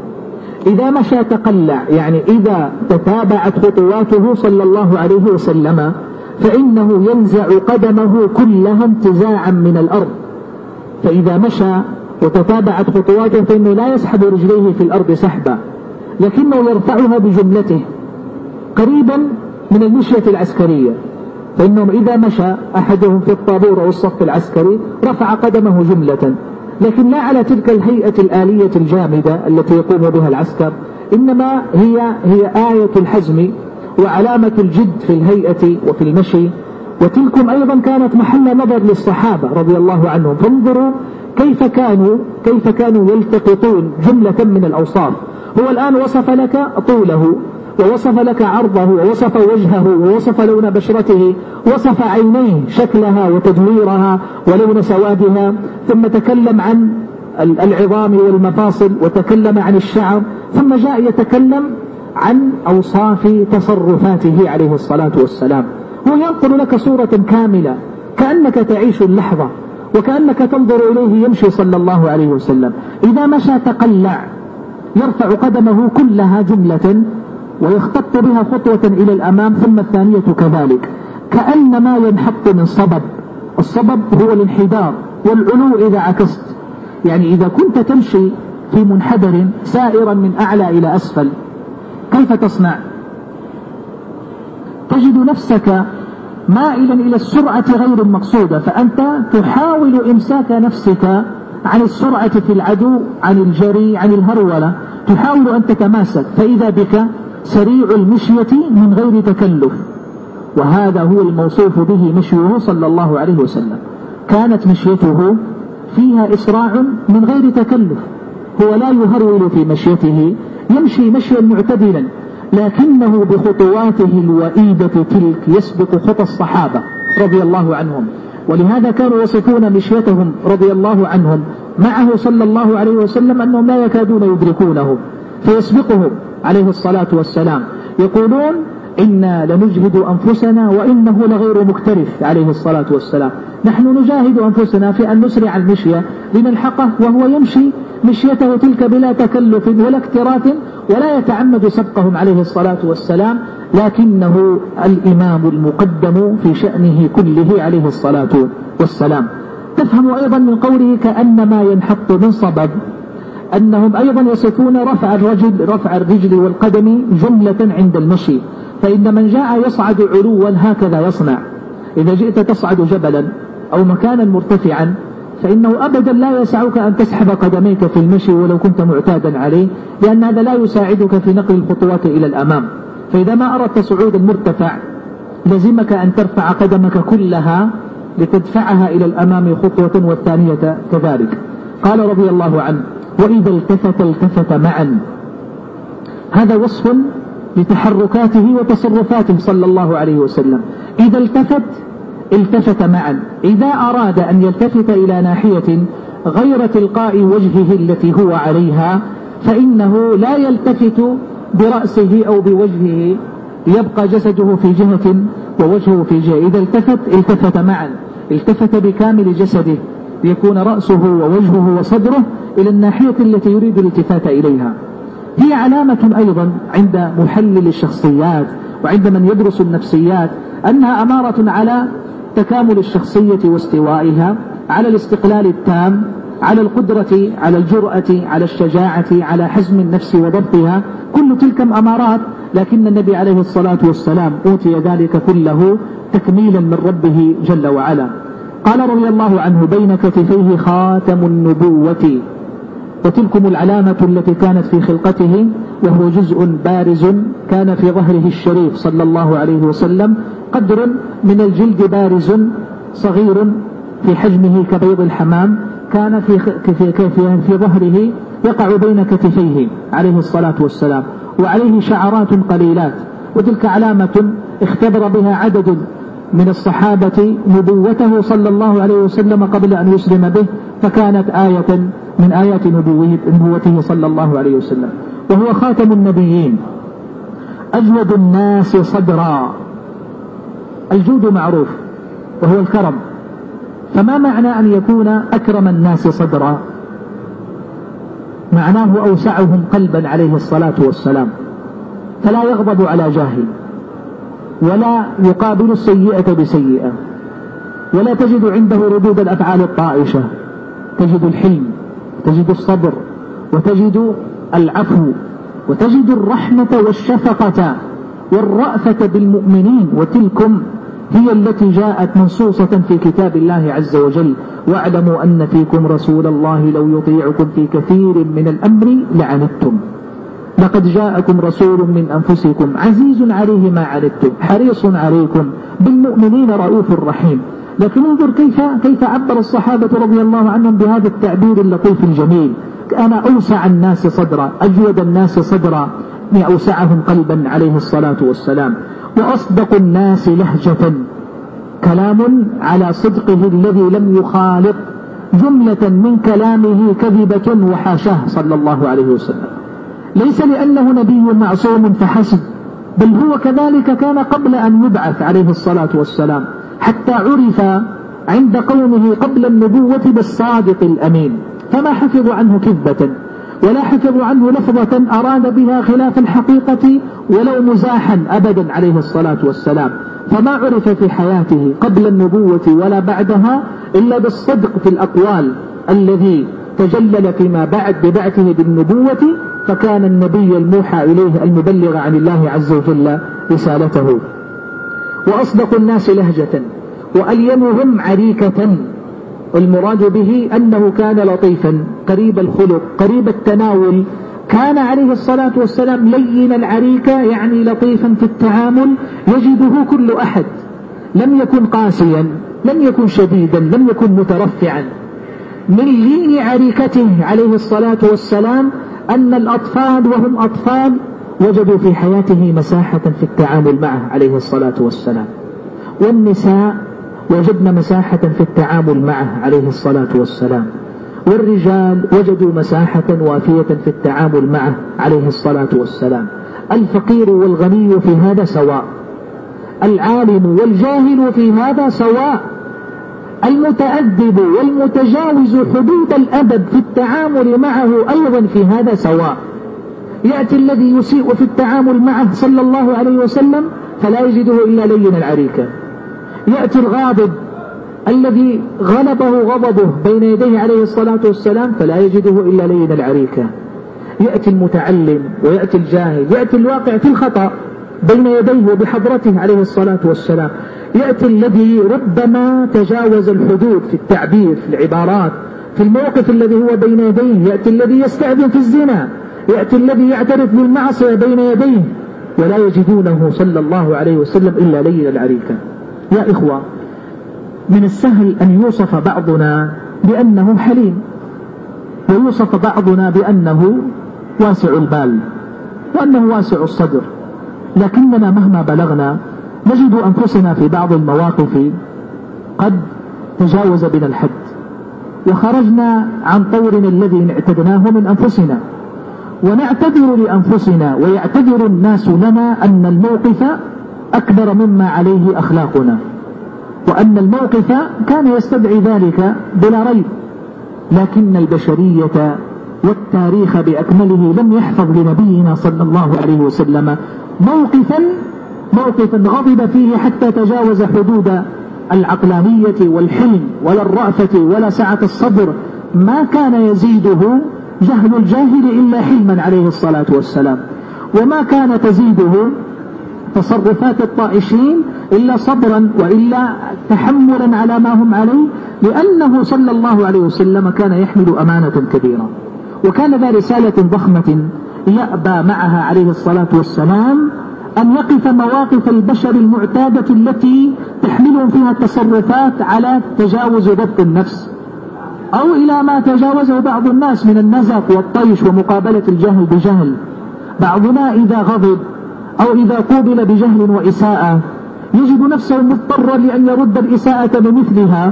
إذا مشى تقلع يعني إذا تتابعت خطواته صلى الله عليه وسلم فإنه ينزع قدمه كلها انتزاعا من الأرض. فإذا مشى وتتابعت خطواته فإنه لا يسحب رجليه في الأرض سحبا، لكنه يرفعها بجملته قريبا من المشية العسكرية. فإنهم إذا مشى أحدهم في الطابور أو الصف العسكري رفع قدمه جملة، لكن لا على تلك الهيئة الآلية الجامدة التي يقوم بها العسكر، إنما هي هي آية الحزم وعلامة الجد في الهيئة وفي المشي. وتلكم أيضا كانت محل نظر للصحابة رضي الله عنهم، فانظروا كيف كانوا كيف كانوا يلتقطون جملة من الأوصاف. هو الآن وصف لك طوله، ووصف لك عرضه، ووصف وجهه، ووصف لون بشرته، وصف عينيه شكلها وتدويرها ولون سوادها، ثم تكلم عن العظام والمفاصل، وتكلم عن الشعر، ثم جاء يتكلم عن أوصاف تصرفاته عليه الصلاة والسلام. هو ينقل لك صورة كاملة كأنك تعيش اللحظة، وكأنك تنظر إليه يمشي صلى الله عليه وسلم. إذا مشى تقلع يرفع قدمه كلها جملة ويخطط بها خطوة إلى الأمام، ثم الثانية كذلك، كأنما ينحط من صبب. الصبب هو الانحدار والعلو إذا عكست، يعني إذا كنت تمشي في منحدر سائرا من أعلى إلى أسفل كيف تصنع؟ تجد نفسك مائلا إلى السرعة غير المقصودة، فأنت تحاول إمساك نفسك عن السرعة في العدو، عن الجري، عن الهرولة، تحاول أن تتماسك، فإذا بك سريع المشية من غير تكلف. وهذا هو الموصوف به مشيه صلى الله عليه وسلم، كانت مشيته فيها إسراع من غير تكلف. هو لا يهرول في مشيته، يمشي مشيا معتدلا، لكنه بخطواته الوئيدة تلك يسبق خطى الصحابة رضي الله عنهم، ولهذا كانوا يصفون مشيتهم رضي الله عنهم معه صلى الله عليه وسلم أنهم لا يكادون يدركونه فيسبقهم عليه الصلاة والسلام. يقولون إنا لنجهد أنفسنا وإنه لغير مكترث عليه الصلاة والسلام. نحن نجاهد أنفسنا في أن نسرع المشية لنلحقه وهو يمشي مشيته تلك بلا تكلف ولا اكتراث ولا يتعمد سبقهم عليه الصلاة والسلام، لكنه الإمام المقدم في شأنه كله عليه الصلاة والسلام. تفهم أيضا من قوله كأنما ينحط من صبب أنهم أيضا يصفون رفع الرجل رفع الرجل والقدم جملة عند المشي، فإن من جاء يصعد علوا هكذا يصنع. إذا جئت تصعد جبلا أو مكانا مرتفعا فإنه أبدا لا يسعك أن تسحب قدميك في المشي ولو كنت معتادا عليه، لأن هذا لا يساعدك في نقل الخطوات إلى الأمام. فإذا ما أردت صعود المرتفع لزمك أن ترفع قدمك كلها لتدفعها إلى الأمام خطوة والثانية كذلك. قال رضي الله عنه وإذا التفت التفت معا. هذا وصف لتحركاته وتصرفاته صلى الله عليه وسلم. إذا التفت التفت معا. إذا أراد أن يلتفت إلى ناحية غير تلقاء وجهه التي هو عليها فإنه لا يلتفت برأسه أو بوجهه، يبقى جسده في جهة ووجهه في جهة. إذا التفت التفت معا، التفت بكامل جسده ليكون رأسه ووجهه وصدره إلى الناحية التي يريد الالتفات إليها. هي علامة أيضا عند محلل الشخصيات وعند من يدرس النفسيات أنها أمارة على تكامل الشخصية واستوائها، على الاستقلال التام، على القدرة، على الجرأة، على الشجاعة، على حزم النفس وضبطها. كل تلك أمارات، لكن النبي عليه الصلاة والسلام أوتي ذلك كله تكميلا من ربه جل وعلا. قال رضي الله عنه بين كتفيه خاتم النبوة. وتلكم العلامة التي كانت في خلقته، وهو جزء بارز كان في ظهره الشريف صلى الله عليه وسلم، قدر من الجلد بارز صغير في حجمه كبيض الحمام، كان في, في, في, في ظهره يقع بين كتفيه عليه الصلاة والسلام، وعليه شعرات قليلات. وتلك علامة اختبر بها عدد من الصحابة نبوته صلى الله عليه وسلم قبل أن يسلم به، فكانت آية من آيات نبوته صلى الله عليه وسلم. وهو خاتم النبيين، أجود الناس صدرا. الجود معروف وهو الكرم، فما معنى أن يكون أكرم الناس صدرا؟ معناه أوسعهم قلبا عليه الصلاة والسلام، فلا يغضب على جاهل، ولا يقابل السيئة بسيئة، ولا تجد عنده ردود الأفعال الطائشة. تجد الحلم، تجد الصبر، وتجد العفو، وتجد الرحمة والشفقة والرأفة بالمؤمنين. وتلكم هي التي جاءت منصوصة في كتاب الله عز وجل: واعلموا أن فيكم رسول الله لو يطيعكم في كثير من الأمر لعنتم، لقد جاءكم رسول من أنفسكم عزيز عليه ما عنتم حريص عليكم بالمؤمنين رؤوف رحيم. لكن انظر كيف كيف عبر الصحابة رضي الله عنهم بهذا التعبير اللطيف الجميل: أنا أوسع الناس صدرا، أجود الناس صدرا، يعني أوسعهم قلبا عليه الصلاة والسلام. وأصدق الناس لهجة، كلام على صدقه الذي لم يخالط جملة من كلامه كذبة وحاشاه صلى الله عليه وسلم. ليس لأنه نبي معصوم فحسب، بل هو كذلك كان قبل أن يبعث عليه الصلاة والسلام، حتى عرف عند قومه قبل النبوة بالصادق الأمين، فما حفظوا عنه كذبة ولا حفظوا عنه لفظة أراد بها خلاف الحقيقة ولو مزاحا أبدا عليه الصلاة والسلام. فما عرف في حياته قبل النبوة ولا بعدها إلا بالصدق في الأقوال الذي تجلل فيما بعد ببعثه بالنبوة، فكان النبي الموحى إليه المبلغ عن الله عز وجل رسالته. وأصدق الناس لهجة وألينهم عريكة، والمراد به أنه كان لطيفا قريب الخلق قريب التناول. كان عليه الصلاة والسلام لين العريكة، يعني لطيفا في التعامل يجده كل أحد. لم يكن قاسيا، لم يكن شديدا، لم يكن مترفعا. من لين عريكته عليه الصلاة والسلام أن الأطفال وهم أطفال وجدوا في حياته مساحة في التعامل معه عليه الصلاة والسلام، والنساء وجدن مساحة في التعامل معه عليه الصلاة والسلام، والرجال وجدوا مساحة وافية في التعامل معه عليه الصلاة والسلام. الفقير والغني في هذا سواء، العالم والجاهل في هذا سواء، المتأدب والمتجاوز حدود الأدب في التعامل معه أيضا في هذا سواء. يأتي الذي يسيء في التعامل معه صلى الله عليه وسلم فلا يجده إلا لين العريكة، يأتي الغاضب الذي غلبه غضبه بين يديه عليه الصلاة والسلام فلا يجده إلا لين العريكة، يأتي المتعلم ويأتي الجاهل، يأتي الواقع في الخطأ بين يديه وبحضرته عليه الصلاة والسلام، يأتي الذي ربما تجاوز الحدود في التعبير في العبارات في الموقف الذي هو بين يديه، يأتي الذي يستأذن في الزنا، يأتي الذي يعترف بالمعصية بين يديه، ولا يجدونه صلى الله عليه وسلم إلا لين العريكة. يا إخوة، من السهل أن يوصف بعضنا بأنه حليم، ويوصف بعضنا بأنه واسع البال وأنه واسع الصدر، لكننا مهما بلغنا نجد أنفسنا في بعض المواقف قد تجاوز بنا الحد وخرجنا عن طورنا الذي اعتدناه من أنفسنا، ونعتذر لأنفسنا ويعتذر الناس لنا أن الموقف أكبر مما عليه أخلاقنا، وأن الموقف كان يستدعي ذلك بلا ريب، لكن البشرية والتاريخ بأكمله لم يحفظ لنبينا صلى الله عليه وسلم موقفا موقفا غضب فيه حتى تجاوز حدود العقلانية والحلم ولا الرأفة ولا سعة الصدر، ما كان يزيده جهل الجاهل إلا حلما عليه الصلاة والسلام، وما كان تزيده تصرفات الطائشين إلا صبرا وإلا تحملا على ما هم عليه، لأنه صلى الله عليه وسلم كان يحمل أمانة كبيرة، وكان ذا رسالة ضخمة يأبى معها عليه الصلاة والسلام أن يقف مواقف البشر المعتادة التي تحملهم فيها التصرفات على تجاوز ضبط النفس، أو إلى ما تجاوزه بعض الناس من النزق والطيش ومقابلة الجهل بجهل. بعضنا إذا غضب أو إذا قوبل بجهل وإساءة يجد نفسه مضطرا لأن يرد الإساءة بمثلها،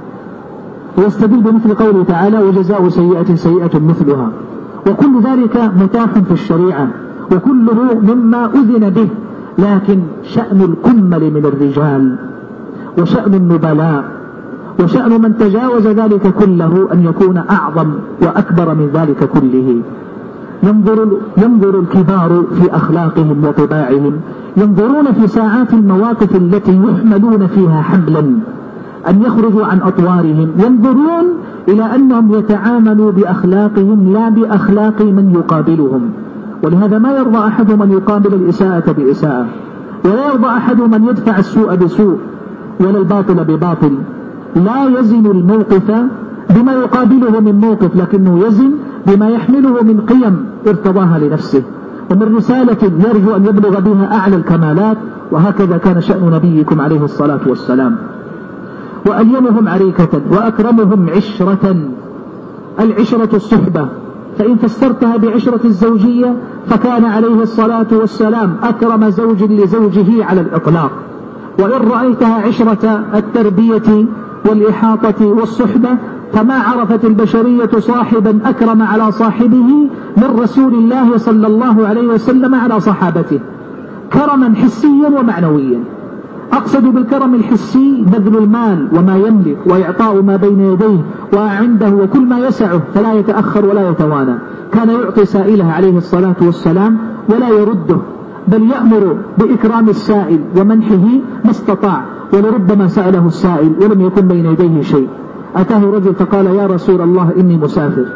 ويستدل بمثل قوله تعالى: وجزاء سيئة سيئة مثلها. وكل ذلك متاح في الشريعة وكله مما أذن به، لكن شأن الكمل من الرجال وشأن النبلاء وشأن من تجاوز ذلك كله أن يكون أعظم وأكبر من ذلك كله. ينظر, ينظر الكبار في أخلاقهم وطباعهم، ينظرون في ساعات المواقف التي يحملون فيها حملا أن يخرجوا عن أطوارهم، ينظرون إلى أنهم يتعاملوا بأخلاقهم لا بأخلاق من يقابلهم. ولهذا ما يرضى أحد من يقابل الإساءة بإساءة، ولا يرضى أحد من يدفع السوء بسوء ولا الباطل بباطل. لا يزن الموقف بما يقابله من موقف، لكنه يزن بما يحمله من قيم ارتضاها لنفسه ومن رسالة يرجو أن يبلغ بها أعلى الكمالات. وهكذا كان شأن نبيكم عليه الصلاة والسلام. وألينهم عريكة وأكرمهم عشرة، العشرة الصحبة، فإن فسرتها بعشرة الزوجية فكان عليه الصلاة والسلام أكرم زوج لزوجه على الإطلاق. وإن رأيتها عشرة التربية والإحاطة والصحبة فما عرفت البشرية صاحبا أكرم على صاحبه من رسول الله صلى الله عليه وسلم على صحابته، كرما حسيا ومعنويا. أقصد بالكرم الحسي بذل المال وما يملك وإعطاء ما بين يديه وعنده وكل ما يسعه، فلا يتأخر ولا يتوانى. كان يعطي سائله عليه الصلاة والسلام ولا يرده، بل يأمر بإكرام السائل ومنحه ما استطاع. ولربما سأله السائل ولم يكن بين يديه شيء، أتاه رجل فقال: يا رسول الله إني مسافر.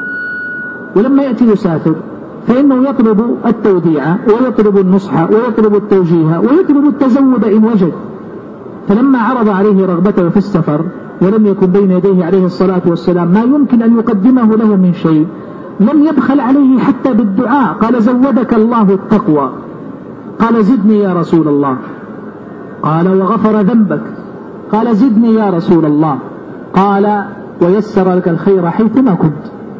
ولما يأتي يسافر فإنه يطلب التوديع ويطلب النصح ويطلب التوجيه ويطلب التزود إن وجد. فلما عرض عليه رغبته في السفر ولم يكن بين يديه عليه الصلاة والسلام ما يمكن أن يقدمه له من شيء، لم يبخل عليه حتى بالدعاء، قال: زودك الله التقوى. قال: زدني يا رسول الله. قال: وغفر ذنبك. قال: زدني يا رسول الله. قال: ويسر لك الخير حيثما كنت.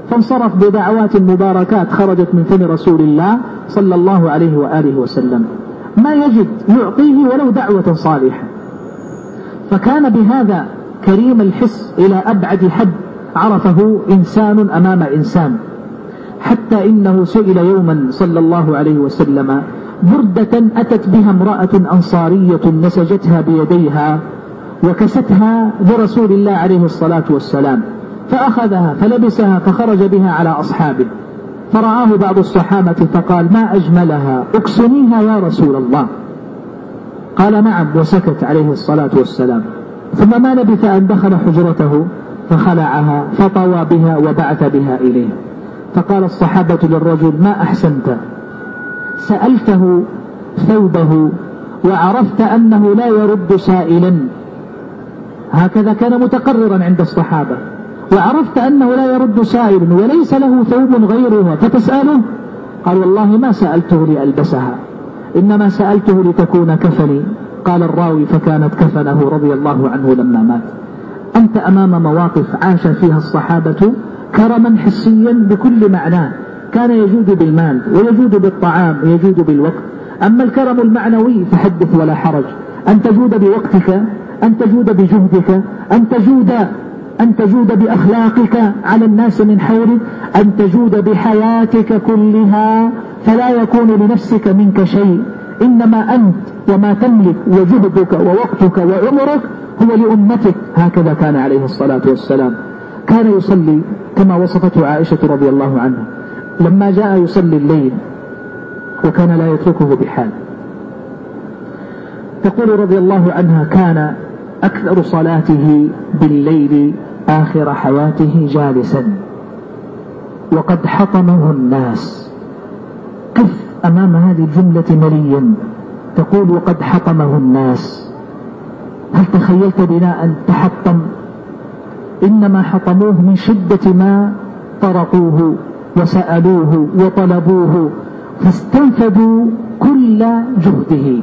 فانصرف بدعوات مباركات خرجت من فم رسول الله صلى الله عليه وآله وسلم، ما يجد يعطيه ولو دعوة صالحة. فكان بهذا كريم الحس إلى أبعد حد عرفه إنسان أمام إنسان، حتى إنه سئل يوما صلى الله عليه وسلم بردة أتت بها امرأة أنصارية نسجتها بيديها وكستها لرسول الله عليه الصلاة والسلام، فأخذها فلبسها فخرج بها على أصحابه، فرآه بعض الصحابة فقال: ما أجملها، أكسنيها يا رسول الله. قال: نعم، وسكت عليه الصلاة والسلام. ثم ما لبث أن دخل حجرته فخلعها فطوى بها وبعث بها إليه. فقال الصحابة للرجل: ما أحسنت، سألته ثوبه وعرفت أنه لا يرد سائلا، هكذا كان متقررا عند الصحابة، وعرفت أنه لا يرد سائل وليس له ثوب غيرها فتسأله؟ قال: والله ما سألته لألبسها، إنما سألته لتكون كفني. قال الراوي: فكانت كفنه رضي الله عنه لما مات. أنت أمام مواقف عاش فيها الصحابة كرما حسيا بكل معناه، كان يجود بالمال ويجود بالطعام ويجود بالوقت. أما الكرم المعنوي فحدث ولا حرج، أن تجود بوقتك، أن تجود بجهدك، أن تجود أن تجود بأخلاقك على الناس من حولك، أن تجود بحياتك كلها، فلا يكون لنفسك منك شيء، إنما أنت وما تملك وجهدك ووقتك وعمرك هو لأمتك. هكذا كان عليه الصلاة والسلام. كان يصلي كما وصفته عائشة رضي الله عنها، لما جاء يصلي الليل وكان لا يتركه بحال. تقول رضي الله عنها: كان أكثر صلاته بالليل آخر حياته جالسا وقد حطمه الناس. قف أمام هذه الجملة مليا، تقول: وقد حطمه الناس. هل تخيلت بناء تحطم؟ إنما حطموه من شدة ما طرقوه وسألوه وطلبوه، فاستنفذوا كل جهده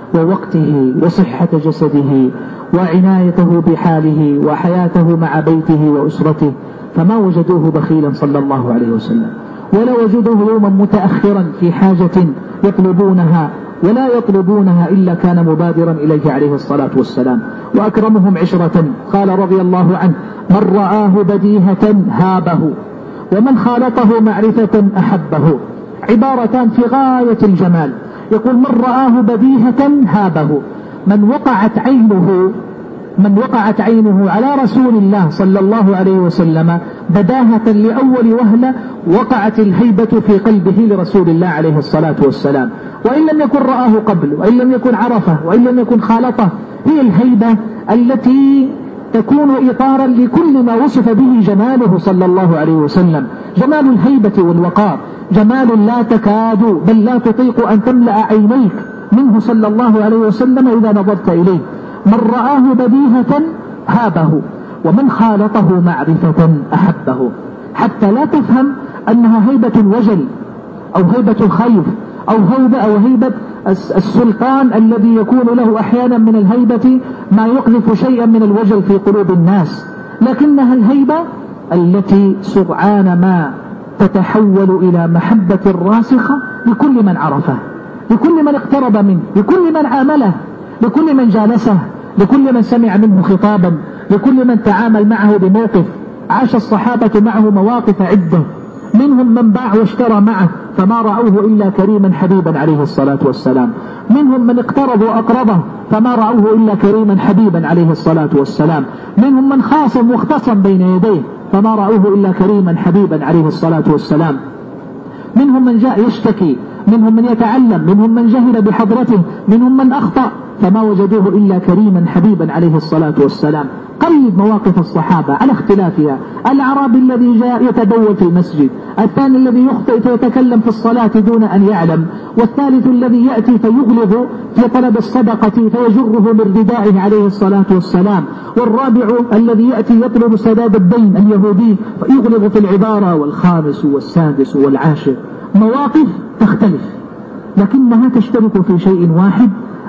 ووقته وصحة جسده وعنايته بحاله وحياته مع بيته وأسرته، فما وجدوه بخيلا صلى الله عليه وسلم، ولا وجدوه يوما متأخرا في حاجة يطلبونها ولا يطلبونها إلا كان مبادرا إليه عليه الصلاة والسلام. وأكرمهم عشرة، قال رضي الله عنه: من رآه بديهة هابه، ومن خالطه معرفة أحبه. عبارتان في غاية الجمال. يقول: من رآه بديهة هابه، من وقعت عينه من وقعت عينه على رسول الله صلى الله عليه وسلم بداهة لأول وهلة، وقعت الهيبة في قلبه لرسول الله عليه الصلاة والسلام، وإن لم يكن رآه قبل، وإن لم يكن عرفه، وإن لم يكن خالطه. هي الهيبة التي تكون إطارا لكل ما وصف به جماله صلى الله عليه وسلم، جمال الهيبة والوقار، جمال لا تكاد بل لا تطيق أن تملأ عينيك منه صلى الله عليه وسلم إذا نظرت إليه. من رآه بديهة هابه، ومن خالطه معرفة أحبه، حتى لا تفهم أنها هيبة الوجل أو هيبة الخيف أو هيبة, أو هيبة السلطان الذي يكون له أحيانا من الهيبة ما يقذف شيئا من الوجل في قلوب الناس، لكنها الهيبة التي سرعان ما تتحول إلى محبة راسخة لكل من عرفه، لكل من اقترب منه، لكل من عامله، لكل من جالسه، لكل من سمع منه خطابا، لكل من تعامل معه بموقف. عاش الصحابة معه مواقف عدة، منهم من باع واشترى معه فما رأوه إلا كريما حبيبا عليه الصلاة والسلام، منهم من اقترض وأقرضه فما رأوه إلا كريما حبيبا عليه الصلاة والسلام، منهم من خاصم واختصم بين يديه فما رأوه إلا كريما حبيبا عليه الصلاة والسلام، منهم من جاء يشتكي، منهم من يتعلم، منهم من جهل بحضرته، منهم من أخطأ فما وجدوه إلا كريما حبيبا عليه الصلاة والسلام. قلب مواقف الصحابة على اختلافها: الأعرابي الذي جاء يتبول في المسجد، الثاني الذي يخطئ فيتكلم في الصلاة دون أن يعلم، والثالث الذي يأتي فيغلظ في طلب الصدقة فيجره من ردائه عليه الصلاة والسلام، والرابع الذي يأتي يطلب سداد الدين اليهودي فيغلظ في العبارة، والخامس والسادس والعاشر. مواقف تختلف لكنها تشترك في شيء واحد،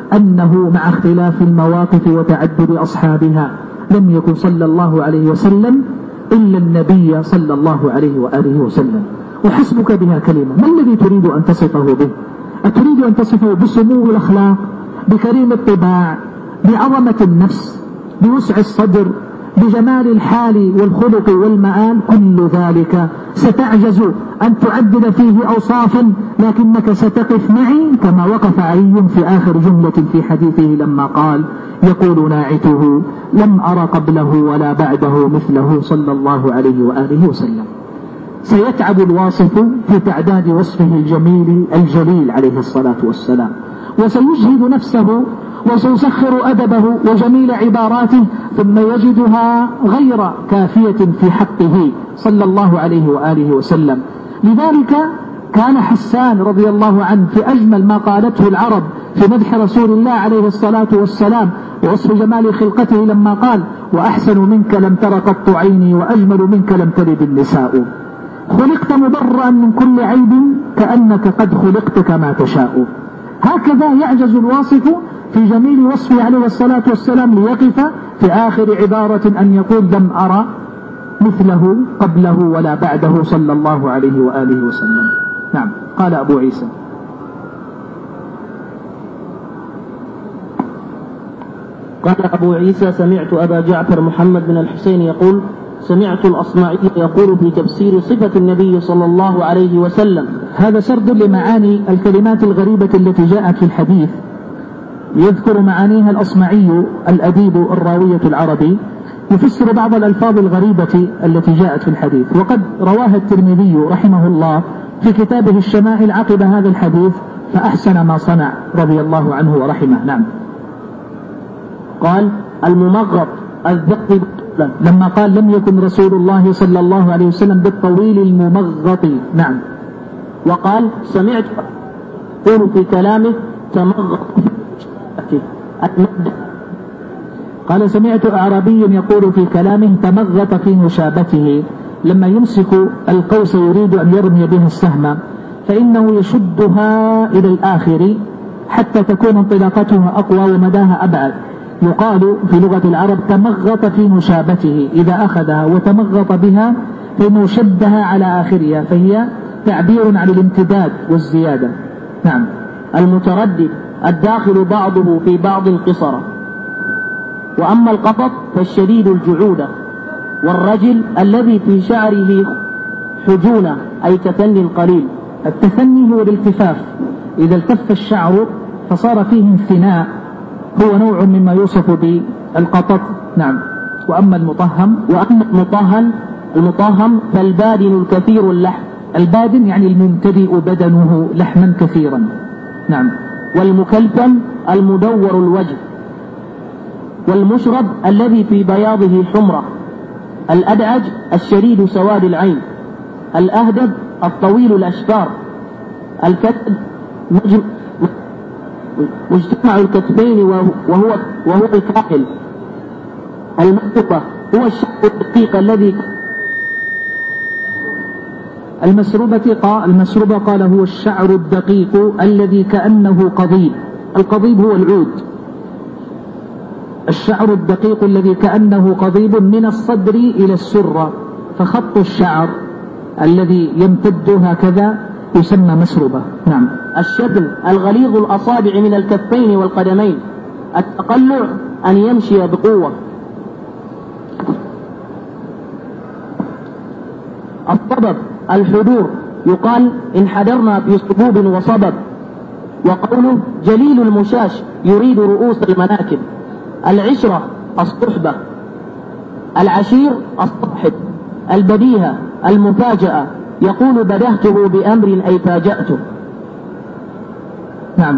أنه مع اختلاف المواقف وتعدد أصحابها لم يكن صلى الله عليه وسلم إلا النبي صلى الله عليه وآله وسلم. وحسبك بها كلمة. ما الذي تريد أن تصفه به؟ أتريد أن تصفه بسمو الأخلاق، بكريم الطباع، بعظمة النفس، بوسع الصدر، بجمال الحال والخلق والمآل؟ كل ذلك ستعجز أن تعدد فيه أوصافا، لكنك ستقف معي كما وقف علي في آخر جملة في حديثه لما قال يقول ناعته لم أر قبله ولا بعده مثله صلى الله عليه وآله وسلم. سيتعب الواصف في تعداد وصفه الجميل الجليل عليه الصلاة والسلام، وسيجهد نفسه وسيسخر أدبه وجميل عباراته، ثم يجدها غير كافية في حقه صلى الله عليه وآله وسلم. لذلك كان حسان رضي الله عنه في أجمل ما قالته العرب في مدح رسول الله عليه الصلاة والسلام ووصف جمال خلقته لما قال وأحسن منك لم تر قط عيني وأجمل منك لم تلد النساء، خلقت مبرأ من كل عيب كأنك قد خلقت كما تشاء. هكذا يعجز الواصف في جميل وصفه عليه الصلاة والسلام ليقف في آخر عبارة أن يقول لم أرى مثله قبله ولا بعده صلى الله عليه وآله وسلم. نعم. قال أبو عيسى قال أبو عيسى سمعت أبا جعفر محمد بن الحسين يقول سمعت الأصمعي يقول في تفسير صفة النبي صلى الله عليه وسلم. هذا سرد لمعاني الكلمات الغريبة التي جاءت في الحديث، يذكر معانيها الأصمعي الأديب الراوية العربي، يفسر بعض الألفاظ الغريبة التي جاءت في الحديث. وقد رواها الترمذي رحمه الله في كتابه الشمائل عقب هذا الحديث فأحسن ما صنع رضي الله عنه ورحمه. نعم. قال الممغط الذقب لما قال لم يكن رسول الله صلى الله عليه وسلم بالطويل الممغط. نعم. وقال سمعت يقول في كلامه تمغط. قال سمعت أعرابي يقول في كلامه تمغط في نشابته، لما يمسك القوس يريد أن يرمي بها السهم فإنه يشدها إلى الآخر حتى تكون انطلاقتها أقوى ومداها أبعد. يقال في لغة العرب تمغط في نشابته، إذا أخذها وتمغط بها فإنه شدها على آخرها، فهي تعبير عن الامتداد والزيادة. نعم. المتردد الداخل بعضه في بعض القصرة. وأما القطط فالشديد الجعودة، والرجل الذي في شعره حجونة أي تثني قليل. التثني هو الالتفاف، إذا التف الشعر فصار فيه انثناء هو نوع مما يوصف بالقطط. نعم. وأما المطهم وأما المطهن المطهم فالبادن الكثير اللحم. البادن يعني الممتلئ بدنه لحما كثيرا. نعم. والمكلفن المدور الوجه. والمشرب الذي في بياضه حمرة. الأدعج الشديد سواد العين. الأهدب الطويل الأشفار. الكتب مجتمع الكتفين وهو وهو الكاحل. المسربة هو الشعر الدقيق الذي المسربة قال المسربة قال هو الشعر الدقيق الذي كأنه قضيب. القضيب هو العود. الشعر الدقيق الذي كأنه قضيب من الصدر إلى السرة، فخط الشعر الذي يمتد هكذا يسمى مسربة. نعم. الشبل الغليظ الأصابع من الكفين والقدمين. التقلع أن يمشي بقوة. الصبب الحضور، يقال انحدرنا في صبوب وصبب. وقوله جليل المشاش يريد رؤوس المناكب. العشرة الصحبة. العشير الصاحب. البديهة المفاجأة، يقول بدهته بأمر أي فاجأته. نعم.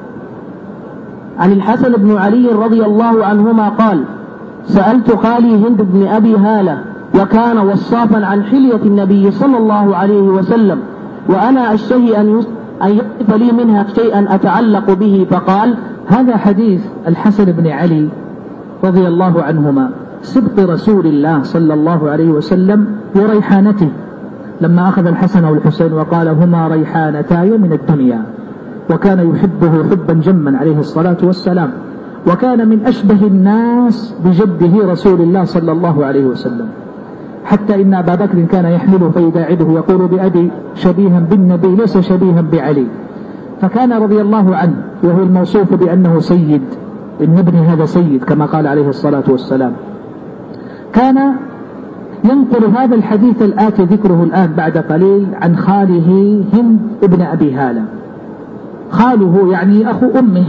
عن الحسن بن علي رضي الله عنهما قال سألت خالي هند بن أبي هالة وكان وصافا عن حلية النبي صلى الله عليه وسلم، وأنا أشتهي أن يصف لي منها شيئا أتعلق به، فقال هذا حديث الحسن بن علي رضي الله عنهما سبط رسول الله صلى الله عليه وسلم وريحانته، لما أخذ الحسن والحسين وقال هما ريحانتاي من الدنيا، وكان يحبه حبا جما عليه الصلاة والسلام، وكان من أشبه الناس بجده رسول الله صلى الله عليه وسلم. حتى إن أبا بكر كان يحمله فيداعبه يقول بأبي شبيها بالنبي ليس شبيها بعلي. فكان رضي الله عنه وهو الموصوف بأنه سيد، إن ابني هذا سيد كما قال عليه الصلاة والسلام، كان ينقل هذا الحديث الآتي ذكره الآن بعد قليل عن خاله هند ابن أبي هالة. خاله يعني أخو أمه،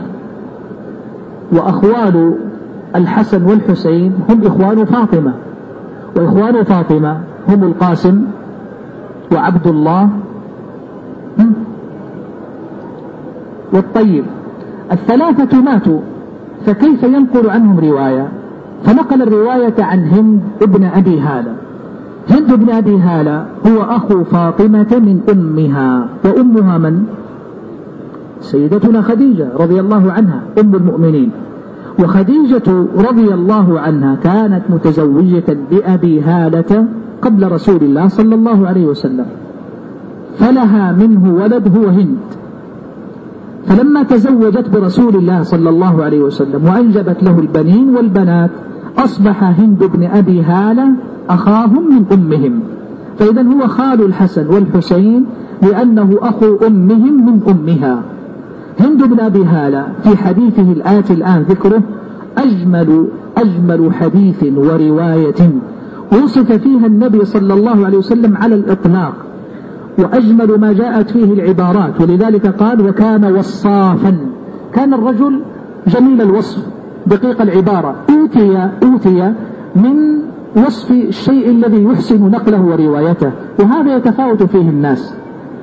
وأخوال الحسن والحسين هم إخوان فاطمة، وإخوان فاطمة هم القاسم وعبد الله والطيب، الثلاثة ماتوا، فكيف ينقل عنهم رواية؟ فنقل الرواية عن هند ابن أبي هالة. هند ابن أبي هالة هو أخو فاطمة من أمها، وأمها من؟ سيدتنا خديجة رضي الله عنها أم المؤمنين. وخديجة رضي الله عنها كانت متزوجة بأبي هالة قبل رسول الله صلى الله عليه وسلم، فلها منه ولد هو هند. فلما تزوجت برسول الله صلى الله عليه وسلم وأنجبت له البنين والبنات، أصبح هند بن أبي هالة أخاهم من أمهم، فإذا هو خال الحسن والحسين لأنه أخو أمهم من أمها. هند بن أبي هالة في حديثه الآتي الآن ذكره أجمل أجمل حديث ورواية وصف فيها النبي صلى الله عليه وسلم على الإطلاق، وأجمل ما جاءت فيه العبارات، ولذلك قال وكان وصافا، كان الرجل جميل الوصف دقيق العبارة، أوتي, أوتي من وصف الشيء الذي يحسن نقله وروايته، وهذا يتفاوت فيه الناس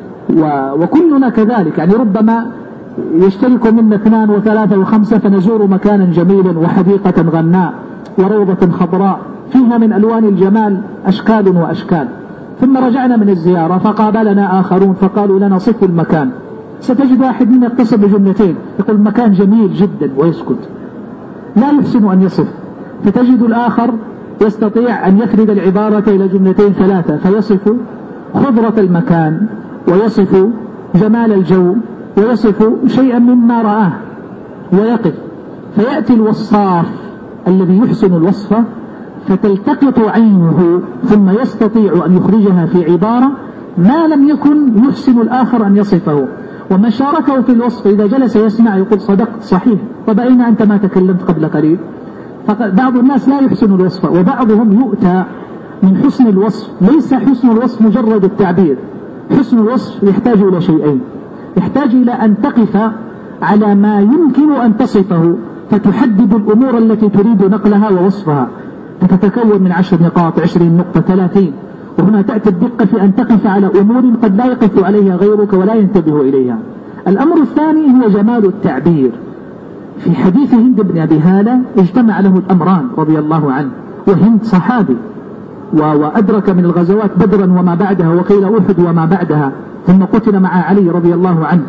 وكلنا كذلك. يعني ربما يشترك منا اثنان وثلاثة وخمسة فنزور مكانا جميلا وحديقة غناء وروضة خضراء فيها من ألوان الجمال أشكال وأشكال، ثم رجعنا من الزيارة فقابلنا آخرون فقالوا لنا صفوا المكان، ستجد واحد منا يتصل بجملتين يقول المكان جميل جدا ويسكت، لا يحسن أن يصف، فتجد الآخر يستطيع أن يفرد العبارة إلى جملتين ثلاثة فيصف خضرة المكان ويصف جمال الجو ويصف شيئا مما رآه ويقف، فيأتي الوصاف الذي يحسن الوصف فتلتقط عينه ثم يستطيع أن يخرجها في عبارة ما لم يكن يحسن الآخر أن يصفه، وما شاركه في الوصف إذا جلس يسمع يقول صدقت صحيح، طب أين أنت ما تكلمت قبل قليل؟ فبعض الناس لا يحسن الوصف، وبعضهم يؤتى من حسن الوصف، ليس حسن الوصف مجرد التعبير، حسن الوصف يحتاج إلى شيئين، يحتاج إلى أن تقف على ما يمكن أن تصفه فتحدد الأمور التي تريد نقلها ووصفها، فتتكون من عشر نقاط عشرين نقطة ثلاثين، وهنا تأتي الدقة في أن تقف على أمور قد لا يقف عليها غيرك ولا ينتبه إليها. الأمر الثاني هو جمال التعبير. في حديث هند بن أبي هالة اجتمع له الأمران رضي الله عنه، وهند صحابي وأدرك من الغزوات بدرا وما بعدها وقيل أحد وما بعدها، ثم قتل مع علي رضي الله عنه،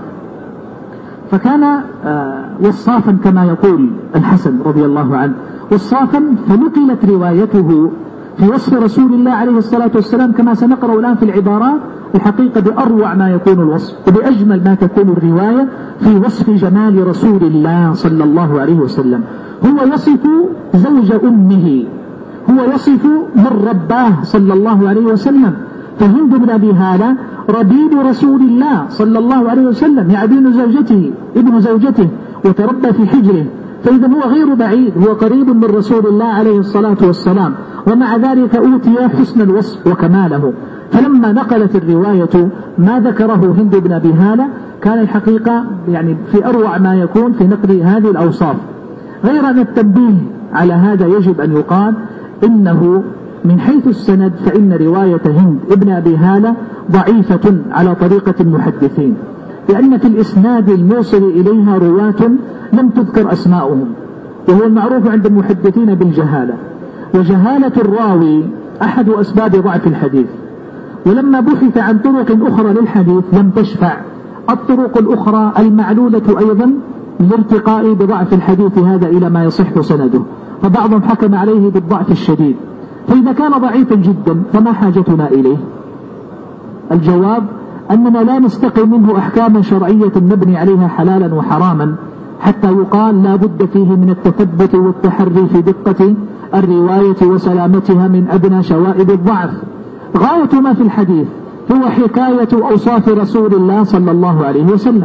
فكان وصافا كما يقول الحسن رضي الله عنه وصافا، فنقلت روايته في وصف رسول الله عليه الصلاة والسلام كما سنقرأ الآن في العبارات الحقيقة بأروع ما يكون الوصف وبأجمل ما تكون الرواية في وصف جمال رسول الله صلى الله عليه وسلم. هو يصف زوج أمه، هو يصف من رباه صلى الله عليه وسلم، فهند بن أبي هالة ربيب رسول الله صلى الله عليه وسلم، يعبين زوجته ابن زوجته وتربى في حجره، فإذا هو غير بعيد، هو قريب من رسول الله عليه الصلاة والسلام، ومع ذلك أوتي حسن الوصف وكماله. فلما نقلت الرواية ما ذكره هند بن أبي هالة كان الحقيقة يعني في أروع ما يكون في نقل هذه الأوصاف. غير أن التنبيه على هذا يجب أن يقال إنه من حيث السند فإن رواية هند ابن أبي هالة ضعيفة على طريقة المحدثين، لأن في الإسناد الموصل إليها رواة لم تذكر أسماؤهم، وهو المعروف عند المحدثين بالجهالة، وجهالة الراوي أحد أسباب ضعف الحديث. ولما بحث عن طرق أخرى للحديث لم تشفع الطرق الأخرى المعلولة أيضا لارتقاء بضعف الحديث هذا إلى ما يصح سنده، فبعضهم حكم عليه بالضعف الشديد. فإذا كان ضعيفا جدا فما حاجتنا إليه؟ الجواب أننا لا نستقي منه أحكاما شرعية نبني عليها حلالا وحراما، حتى يقال لا بد فيه من التثبت والتحري في دقة الرواية وسلامتها من أدنى شوائب الضعف. غاية ما في الحديث هو حكاية أوصاف رسول الله صلى الله عليه وسلم،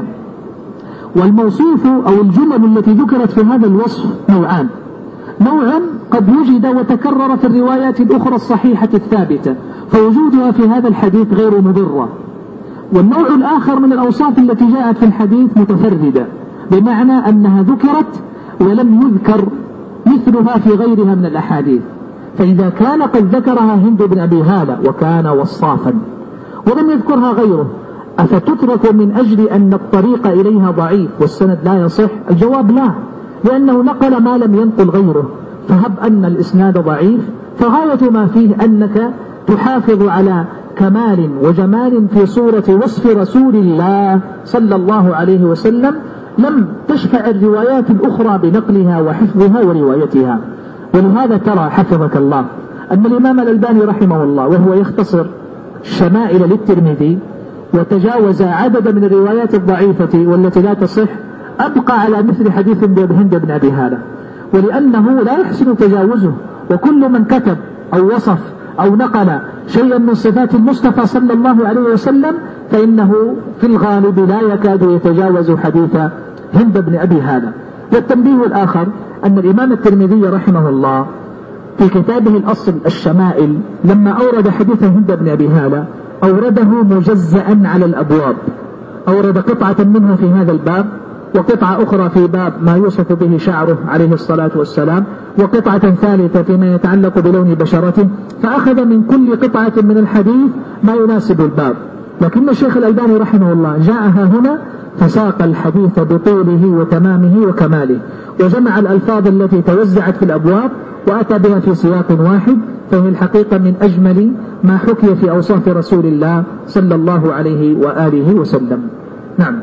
والموصوف أو الجمل التي ذكرت في هذا الوصف نوعان: نوع قد وجد وتكرر في الروايات الأخرى الصحيحة الثابتة فوجودها في هذا الحديث غير مضرة، والنوع الآخر من الأوصاف التي جاءت في الحديث متفردة، بمعنى أنها ذكرت ولم يذكر مثلها في غيرها من الأحاديث. فإذا كان قد ذكرها هند بن أبي هالة وكان وصافا ولم يذكرها غيره، أفتترك من أجل أن الطريق إليها ضعيف والسند لا يصح؟ الجواب لا، لأنه نقل ما لم ينقل غيره، فهب أن الإسناد ضعيف فغاية ما فيه أنك تحافظ على كمال وجمال في صورة وصف رسول الله صلى الله عليه وسلم لم تشفع الروايات الأخرى بنقلها وحفظها وروايتها. ولهذا ترى حفظك الله أن الإمام الألباني رحمه الله وهو يختصر الشمائل للترمذي وتجاوز عدد من الروايات الضعيفة والتي لا تصح، أبقى على مثل حديث هند بن أبي هالة، ولأنه لا يحسن تجاوزه، وكل من كتب أو وصف أو نقل شيئا من صفات المصطفى صلى الله عليه وسلم فإنه في الغالب لا يكاد يتجاوز حديث هند بن أبي هالة. والتنبيه الآخر أن الإمام الترمذي رحمه الله في كتابه الأصل الشمائل لما أورد حديث هند بن أبي هالة أورده مجزأ على الأبواب، أورد قطعة منه في هذا الباب وقطعة أخرى في باب ما يوصف به شعره عليه الصلاة والسلام، وقطعة ثالثة فيما يتعلق بلون بشرته، فأخذ من كل قطعة من الحديث ما يناسب الباب. لكن الشيخ الألباني رحمه الله جاءها هنا فساق الحديث بطوله وتمامه وكماله، وجمع الألفاظ التي توزعت في الأبواب وأتى بها في سياق واحد، فهي الحقيقة من أجمل ما حكي في أوصاف رسول الله صلى الله عليه وآله وسلم. نعم.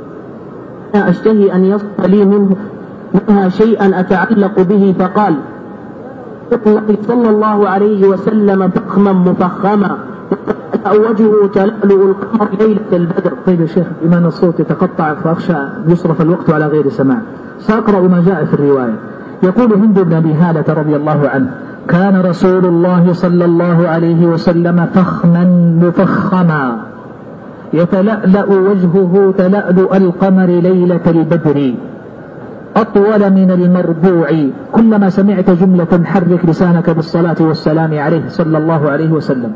أشتهي أن يصف لي منه منها شيئا أتعلق به، فقال: صلى الله عليه وسلم فخما مفخما وجهه تلألؤ القمر ليلة البدر. طيب يا شيخ، بما أن الصوت يتقطع فأخشى يصرف الوقت على غير سماع، سأقرأ ما جاء في الرواية. يقول هند بن أبي هالة رضي الله عنه: كان رسول الله صلى الله عليه وسلم فخما مفخما يتلألأ وجهه تلألؤ القمر ليلة البدر أطول من المربوع. كلما سمعت جملة حرك لسانك بالصلاة والسلام عليه صلى الله عليه وسلم.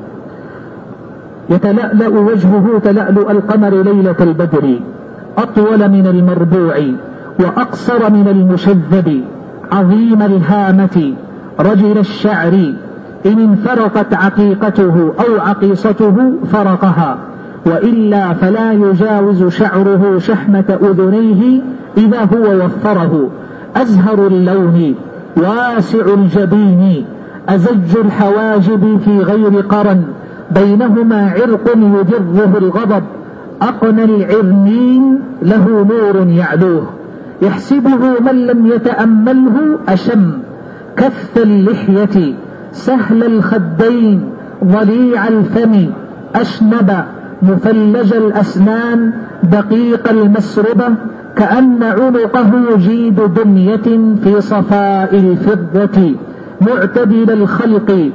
يتلألأ وجهه تلألؤ القمر ليلة البدر أطول من المربوع وأقصر من المشذب عظيم الهامة رجل الشعر إن انفرقت عقيقته أو عقيصته فرقها، وإلا فلا يجاوز شعره شحمة أذنيه إذا هو وفره، أزهر اللون واسع الجبين أزج الحواجب في غير قرن بينهما عرق يدره الغضب، أقنى العرنين له نور يعلوه يحسبه من لم يتأمله أشم، كث اللحية سهل الخدين ضليع الفم أشنب مفلج الأسنان دقيق المسربة كأن عنقه جيد دمية في صفاء الفضة، معتدل الخلق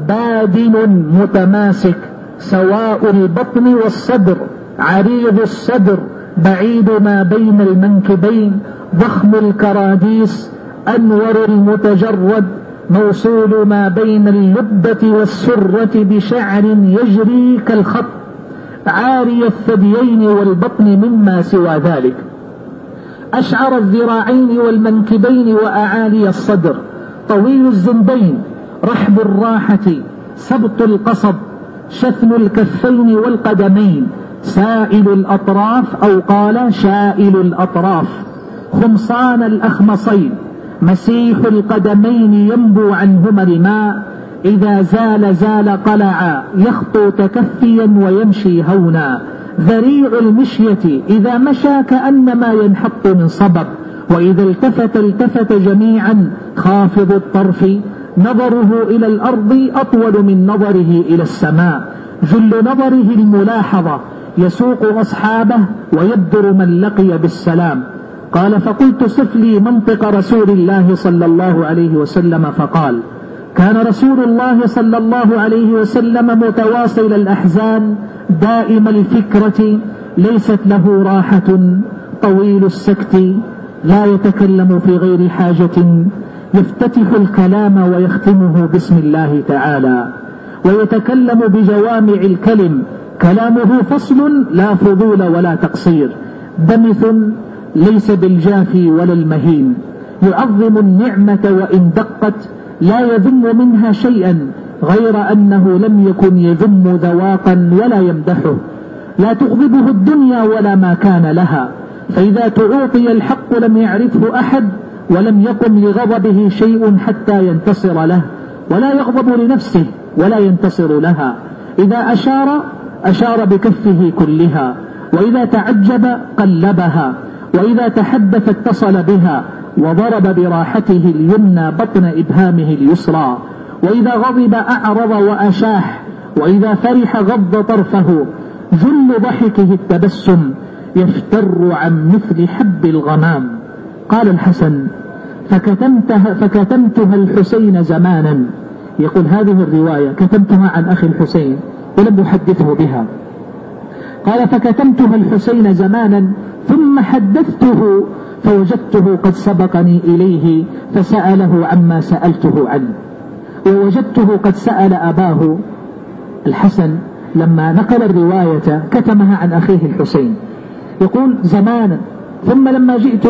بادن متماسك سواء البطن والصدر عريض الصدر بعيد ما بين المنكبين ضخم الكراديس أنور المتجرد موصول ما بين اللبة والسرة بشعر يجري كالخط عاري الثديين والبطن مما سوى ذلك، أشعر الذراعين والمنكبين وأعالي الصدر، طويل الزندين رحب الراحة سبط القصب شثن الكفين والقدمين سائل الأطراف أو قال شائل الأطراف، خمصان الأخمصين مسيح القدمين ينبو عنهما الماء إذا زال زال قلعا يخطو تكفيا ويمشي هونا، ذريع المشية إذا مشى كأنما ينحط من صبب، وإذا التفت التفت جميعا خافض الطرف، نظره إلى الأرض أطول من نظره إلى السماء، جل نظره الملاحظة يسوق أصحابه ويبدر من لقي بالسلام، قال: فقلت: صف لي منطق رسول الله صلى الله عليه وسلم. فقال: كان رسول الله صلى الله عليه وسلم متواصل الأحزان دائم الفكرة، ليست له راحة، طويل السكت، لا يتكلم في غير حاجة، يفتتح الكلام ويختمه بسم الله تعالى، ويتكلم بجوامع الكلم، كلامه فصل لا فضول ولا تقصير، دمث ليس بالجافي ولا المهين، يعظم النعمة وإن دقت، لا يذم منها شيئا، غير أنه لم يكن يذم ذواقا ولا يمدحه، لا تغضبه الدنيا ولا ما كان لها، فإذا تعوطي الحق لم يعرفه أحد، ولم يقم لغضبه شيء حتى ينتصر له، ولا يغضب لنفسه ولا ينتصر لها، إذا أشار أشار بكفه كلها، وإذا تعجب قلبها، وإذا تحدث اتصل بها، وضرب براحته اليمنى بطن إبهامه اليسرى، وإذا غضب أعرض وأشاح، وإذا فرح غض طرفه، جل ضحكه التبسم، يفتر عن مثل حب الغمام. قال الحسن: فكتمتها, فكتمتها الحسين زمانا. يقول هذه الرواية كتمتها عن أخي الحسين ولم أحدثه بها. قال: فكتمتها الحسين زمانا، ثم حدثته فوجدته قد سبقني إليه فسأله عما سألته عنه، ووجدته قد سأل أباه. الحسن لما نقل الرواية كتمها عن أخيه الحسين، يقول زمانا، ثم لما جئت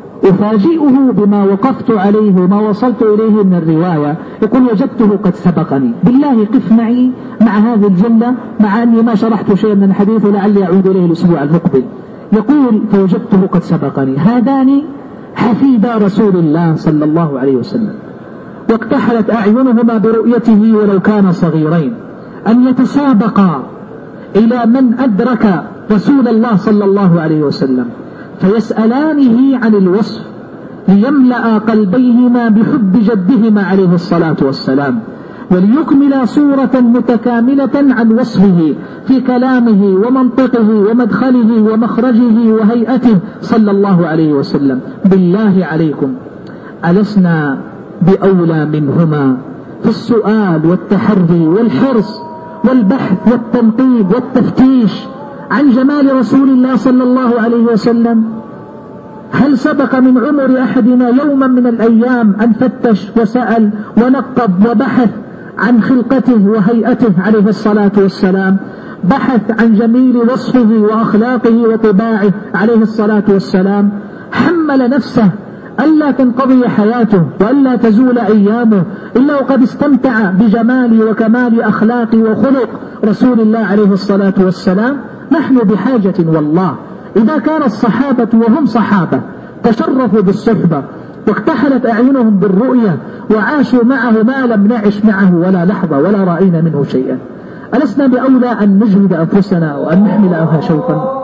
أفاجئه بما وقفت عليه وما وصلت إليه من الرواية، يقول وجدته قد سبقني. بالله قف معي مع هذه الجملة، مع أني ما شرحت شيئا من الحديث ولعلي أعود إليه الأسبوع المقبل. يقول فوجدته قد سبقني، هذان حفيدا رسول الله صلى الله عليه وسلم، واكتحلت أعينهما برؤيته ولو كان صغيرين، أن يتسابقا إلى من أدرك رسول الله صلى الله عليه وسلم، فيسألانه عن الوصف ليملأ قلبيهما بحب جدهما عليه الصلاة والسلام، وليكمل صورة متكاملة عن وصفه في كلامه ومنطقه ومدخله ومخرجه وهيئته صلى الله عليه وسلم. بالله عليكم، ألسنا بأولى منهما في السؤال والتحري والحرص والبحث والتنقيب والتفتيش عن جمال رسول الله صلى الله عليه وسلم؟ هل سبق من عمر أحدنا يوما من الأيام أن فتش وسأل ونقب وبحث عن خلقته وهيئته عليه الصلاة والسلام، بحث عن جميل وصفه وأخلاقه وطباعه عليه الصلاة والسلام، حمل نفسه ألا تنقضي حياته وألا تزول أيامه إلا وقد استمتع بجمال وكمال أخلاق وخلق رسول الله عليه الصلاة والسلام؟ نحن بحاجة والله. إذا كان الصحابة وهم صحابة تشرفوا بالصحبة واكتحلت أعينهم بالرؤية وعاشوا معه ما لم نعش معه ولا لحظة ولا رأينا منه شيئا، ألسنا بأولى أن نجهد أنفسنا وأن نحمل أوها شوقا؟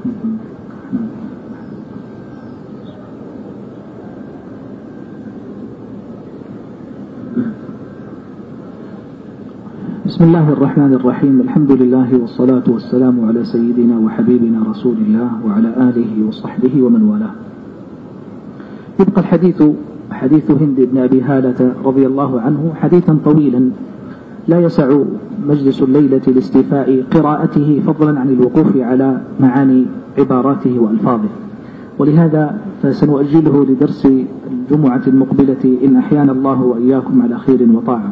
بسم الله الرحمن الرحيم. الحمد لله والصلاة والسلام على سيدنا وحبيبنا رسول الله وعلى آله وصحبه ومن والاه. يبقى الحديث حديث هند بن أبي هالة رضي الله عنه حديثا طويلا لا يسع مجلس الليلة لاستيفاء قراءته فضلا عن الوقوف على معاني عباراته وألفاظه، ولهذا فسنؤجله لدرس الجمعة المقبلة إن أحيانا الله وإياكم على خير وطاعة.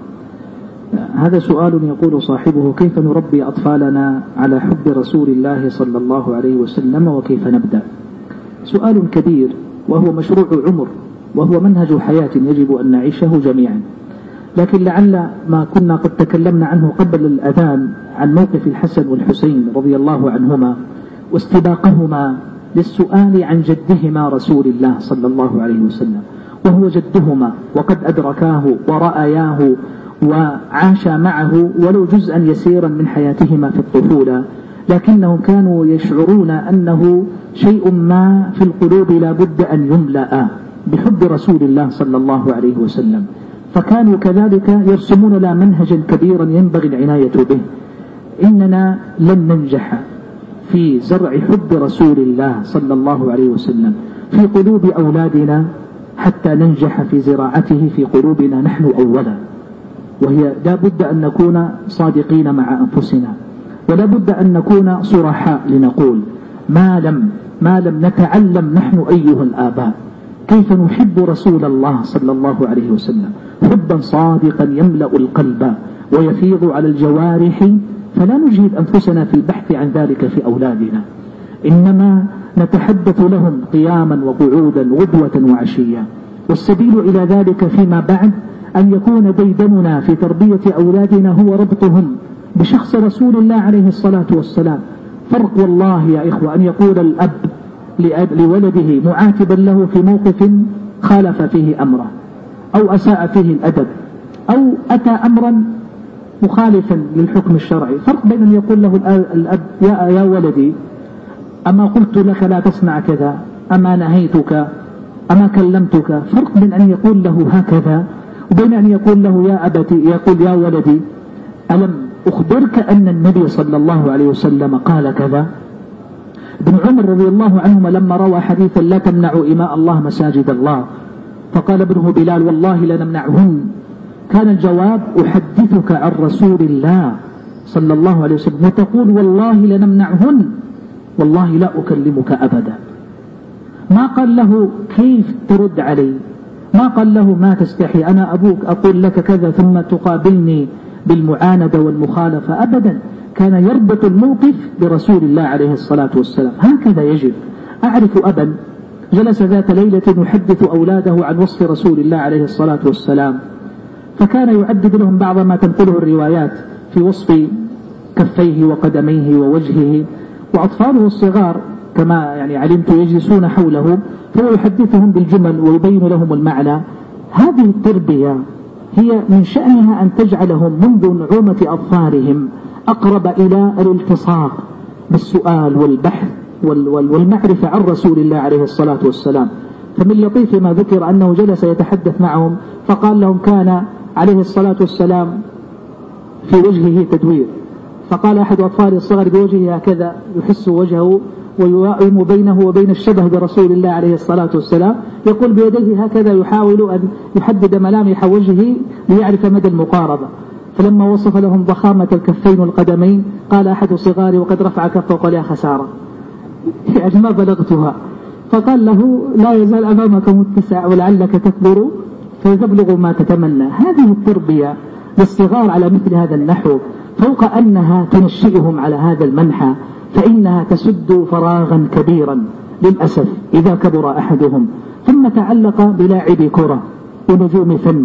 هذا سؤال يقول صاحبه: كيف نربي أطفالنا على حب رسول الله صلى الله عليه وسلم وكيف نبدأ؟ سؤال كبير وهو مشروع عمر وهو منهج حياة يجب أن نعيشه جميعا، لكن لعل ما كنا قد تكلمنا عنه قبل الأذان عن موقف الحسن والحسين رضي الله عنهما واستباقهما للسؤال عن جدهما رسول الله صلى الله عليه وسلم، وهو جدهما وقد أدركاه ورأياه وعاش معه ولو جزءا يسيرا من حياتهما في الطفولة، لكنهم كانوا يشعرون أنه شيء ما في القلوب لا بد أن يملأ بحب رسول الله صلى الله عليه وسلم، فكانوا كذلك يرسمون لنا منهجا كبيرا ينبغي العناية به. إننا لن ننجح في زرع حب رسول الله صلى الله عليه وسلم في قلوب أولادنا حتى ننجح في زراعته في قلوبنا نحن أولا، وهي لا بد أن نكون صادقين مع أنفسنا، ولا بد أن نكون صرحاء لنقول ما لم ما لم نتعلم نحن أيها الآباء كيف نحب رسول الله صلى الله عليه وسلم حبا صادقا يملأ القلب ويفيض على الجوارح، فلا نجهد أنفسنا في البحث عن ذلك في أولادنا، إنما نتحدث لهم قياما وقعودا غدوة وعشيا. والسبيل إلى ذلك فيما بعد أن يكون ديدننا في تربية أولادنا هو ربطهم بشخص رسول الله عليه الصلاة والسلام. فرق والله يا إخوة أن يقول الأب لولده معاتبا له في موقف خالف فيه أمره أو أساء فيه الأدب أو أتى أمرا مخالفا للحكم الشرعي، فرق بين أن يقول له الأب يا, يا ولدي أما قلت لك لا تصنع كذا، أما نهيتك، أما كلمتك، فرق بين أن يقول له هكذا وبين أن يقول له يا أبتي، يقول يا ولدي ألم أخبرك أن النبي صلى الله عليه وسلم قال كذا. ابن عمر رضي الله عنهما لما روى حديثا لا تمنعوا إماء الله مساجد الله، فقال ابنه بلال والله لنمنعهن، كان الجواب أحدثك عن رسول الله صلى الله عليه وسلم وتقول والله لنمنعهن، والله لا أكلمك أبدا. ما قال له كيف ترد علي، ما قال له ما تستحي أنا أبوك أقول لك كذا ثم تقابلني بالمعاندة والمخالفة، أبدا، كان يربط الموقف برسول الله عليه الصلاة والسلام. هكذا يجب. أعرف أبا جلس ذات ليلة يحدث أولاده عن وصف رسول الله عليه الصلاة والسلام، فكان يعدد لهم بعض ما تنقله الروايات في وصف كفيه وقدميه ووجهه، وأطفاله الصغار كما يعني علمت يجلسون حوله فهو يحدثهم بالجمل ويبين لهم المعنى. هذه التربية هي من شأنها أن تجعلهم منذ نعومة أظفارهم أقرب إلى الالتصاق بالسؤال والبحث والمعرفة عن رسول الله عليه الصلاة والسلام. فمن لطيف ما ذكر أنه جلس يتحدث معهم فقال لهم كان عليه الصلاة والسلام في وجهه تدوير، فقال أحد أطفال الصغر بوجهه هكذا يحس وجهه ويوائم بينه وبين الشبه برسول الله عليه الصلاة والسلام، يقول بيديه هكذا يحاول أن يحدد ملامح وجهه ليعرف مدى المقاربة. فلما وصف لهم ضخامة الكفين والقدمين قال أحد صغاري وقد رفع كفه وقال يا خسارة يعني ما بلغتها، فقال له لا يزال أمامك متسع ولعلك تكبر فتبلغ ما تتمنى. هذه التربية للصغار على مثل هذا النحو فوق أنها تنشئهم على هذا المنحى فإنها تسد فراغا كبيرا للأسف إذا كبر أحدهم ثم تعلق بلاعب كرة ونجوم فن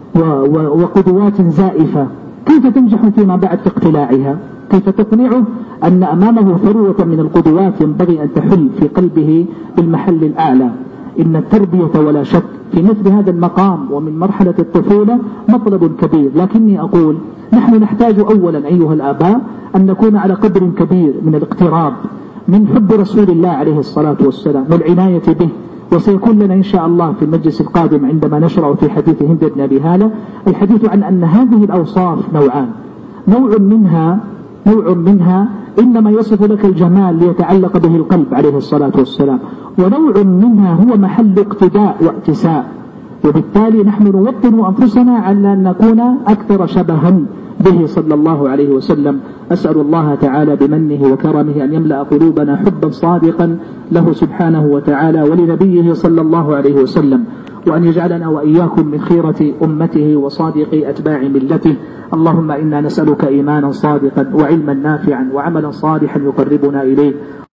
وقدوات زائفة، كيف تنجح فيما بعد في اقتلاعها؟ كيف تقنعه أن أمامه ثروة من القدوات ينبغي أن تحل في قلبه بالمحل الأعلى؟ إن التربية ولا شك في مثل هذا المقام ومن مرحلة الطفولة مطلب كبير، لكني أقول نحن نحتاج أولا أيها الآباء أن نكون على قدر كبير من الاقتراب من حب رسول الله عليه الصلاة والسلام والعناية به. وسيكون لنا إن شاء الله في المجلس القادم عندما نشرع في حديث هند بن أبي هالة الحديث عن أن هذه الأوصاف نوعان، نوع منها نوع منها إنما يصف لك الجمال ليتعلق به القلب عليه الصلاة والسلام، ونوع منها هو محل اقتداء واعتساء، وبالتالي نحن نوطن أنفسنا على أن نكون أكثر شبها به صلى الله عليه وسلم. أسأل الله تعالى بمنه وكرمه أن يملأ قلوبنا حبا صادقا له سبحانه وتعالى ولنبيه صلى الله عليه وسلم، وأن يجعلنا وإياكم من خيرة أمته وصادق أتباع ملته. اللهم إنا نسألك إيمانا صادقا وعلما نافعا وعملا صالحا يقربنا إليه.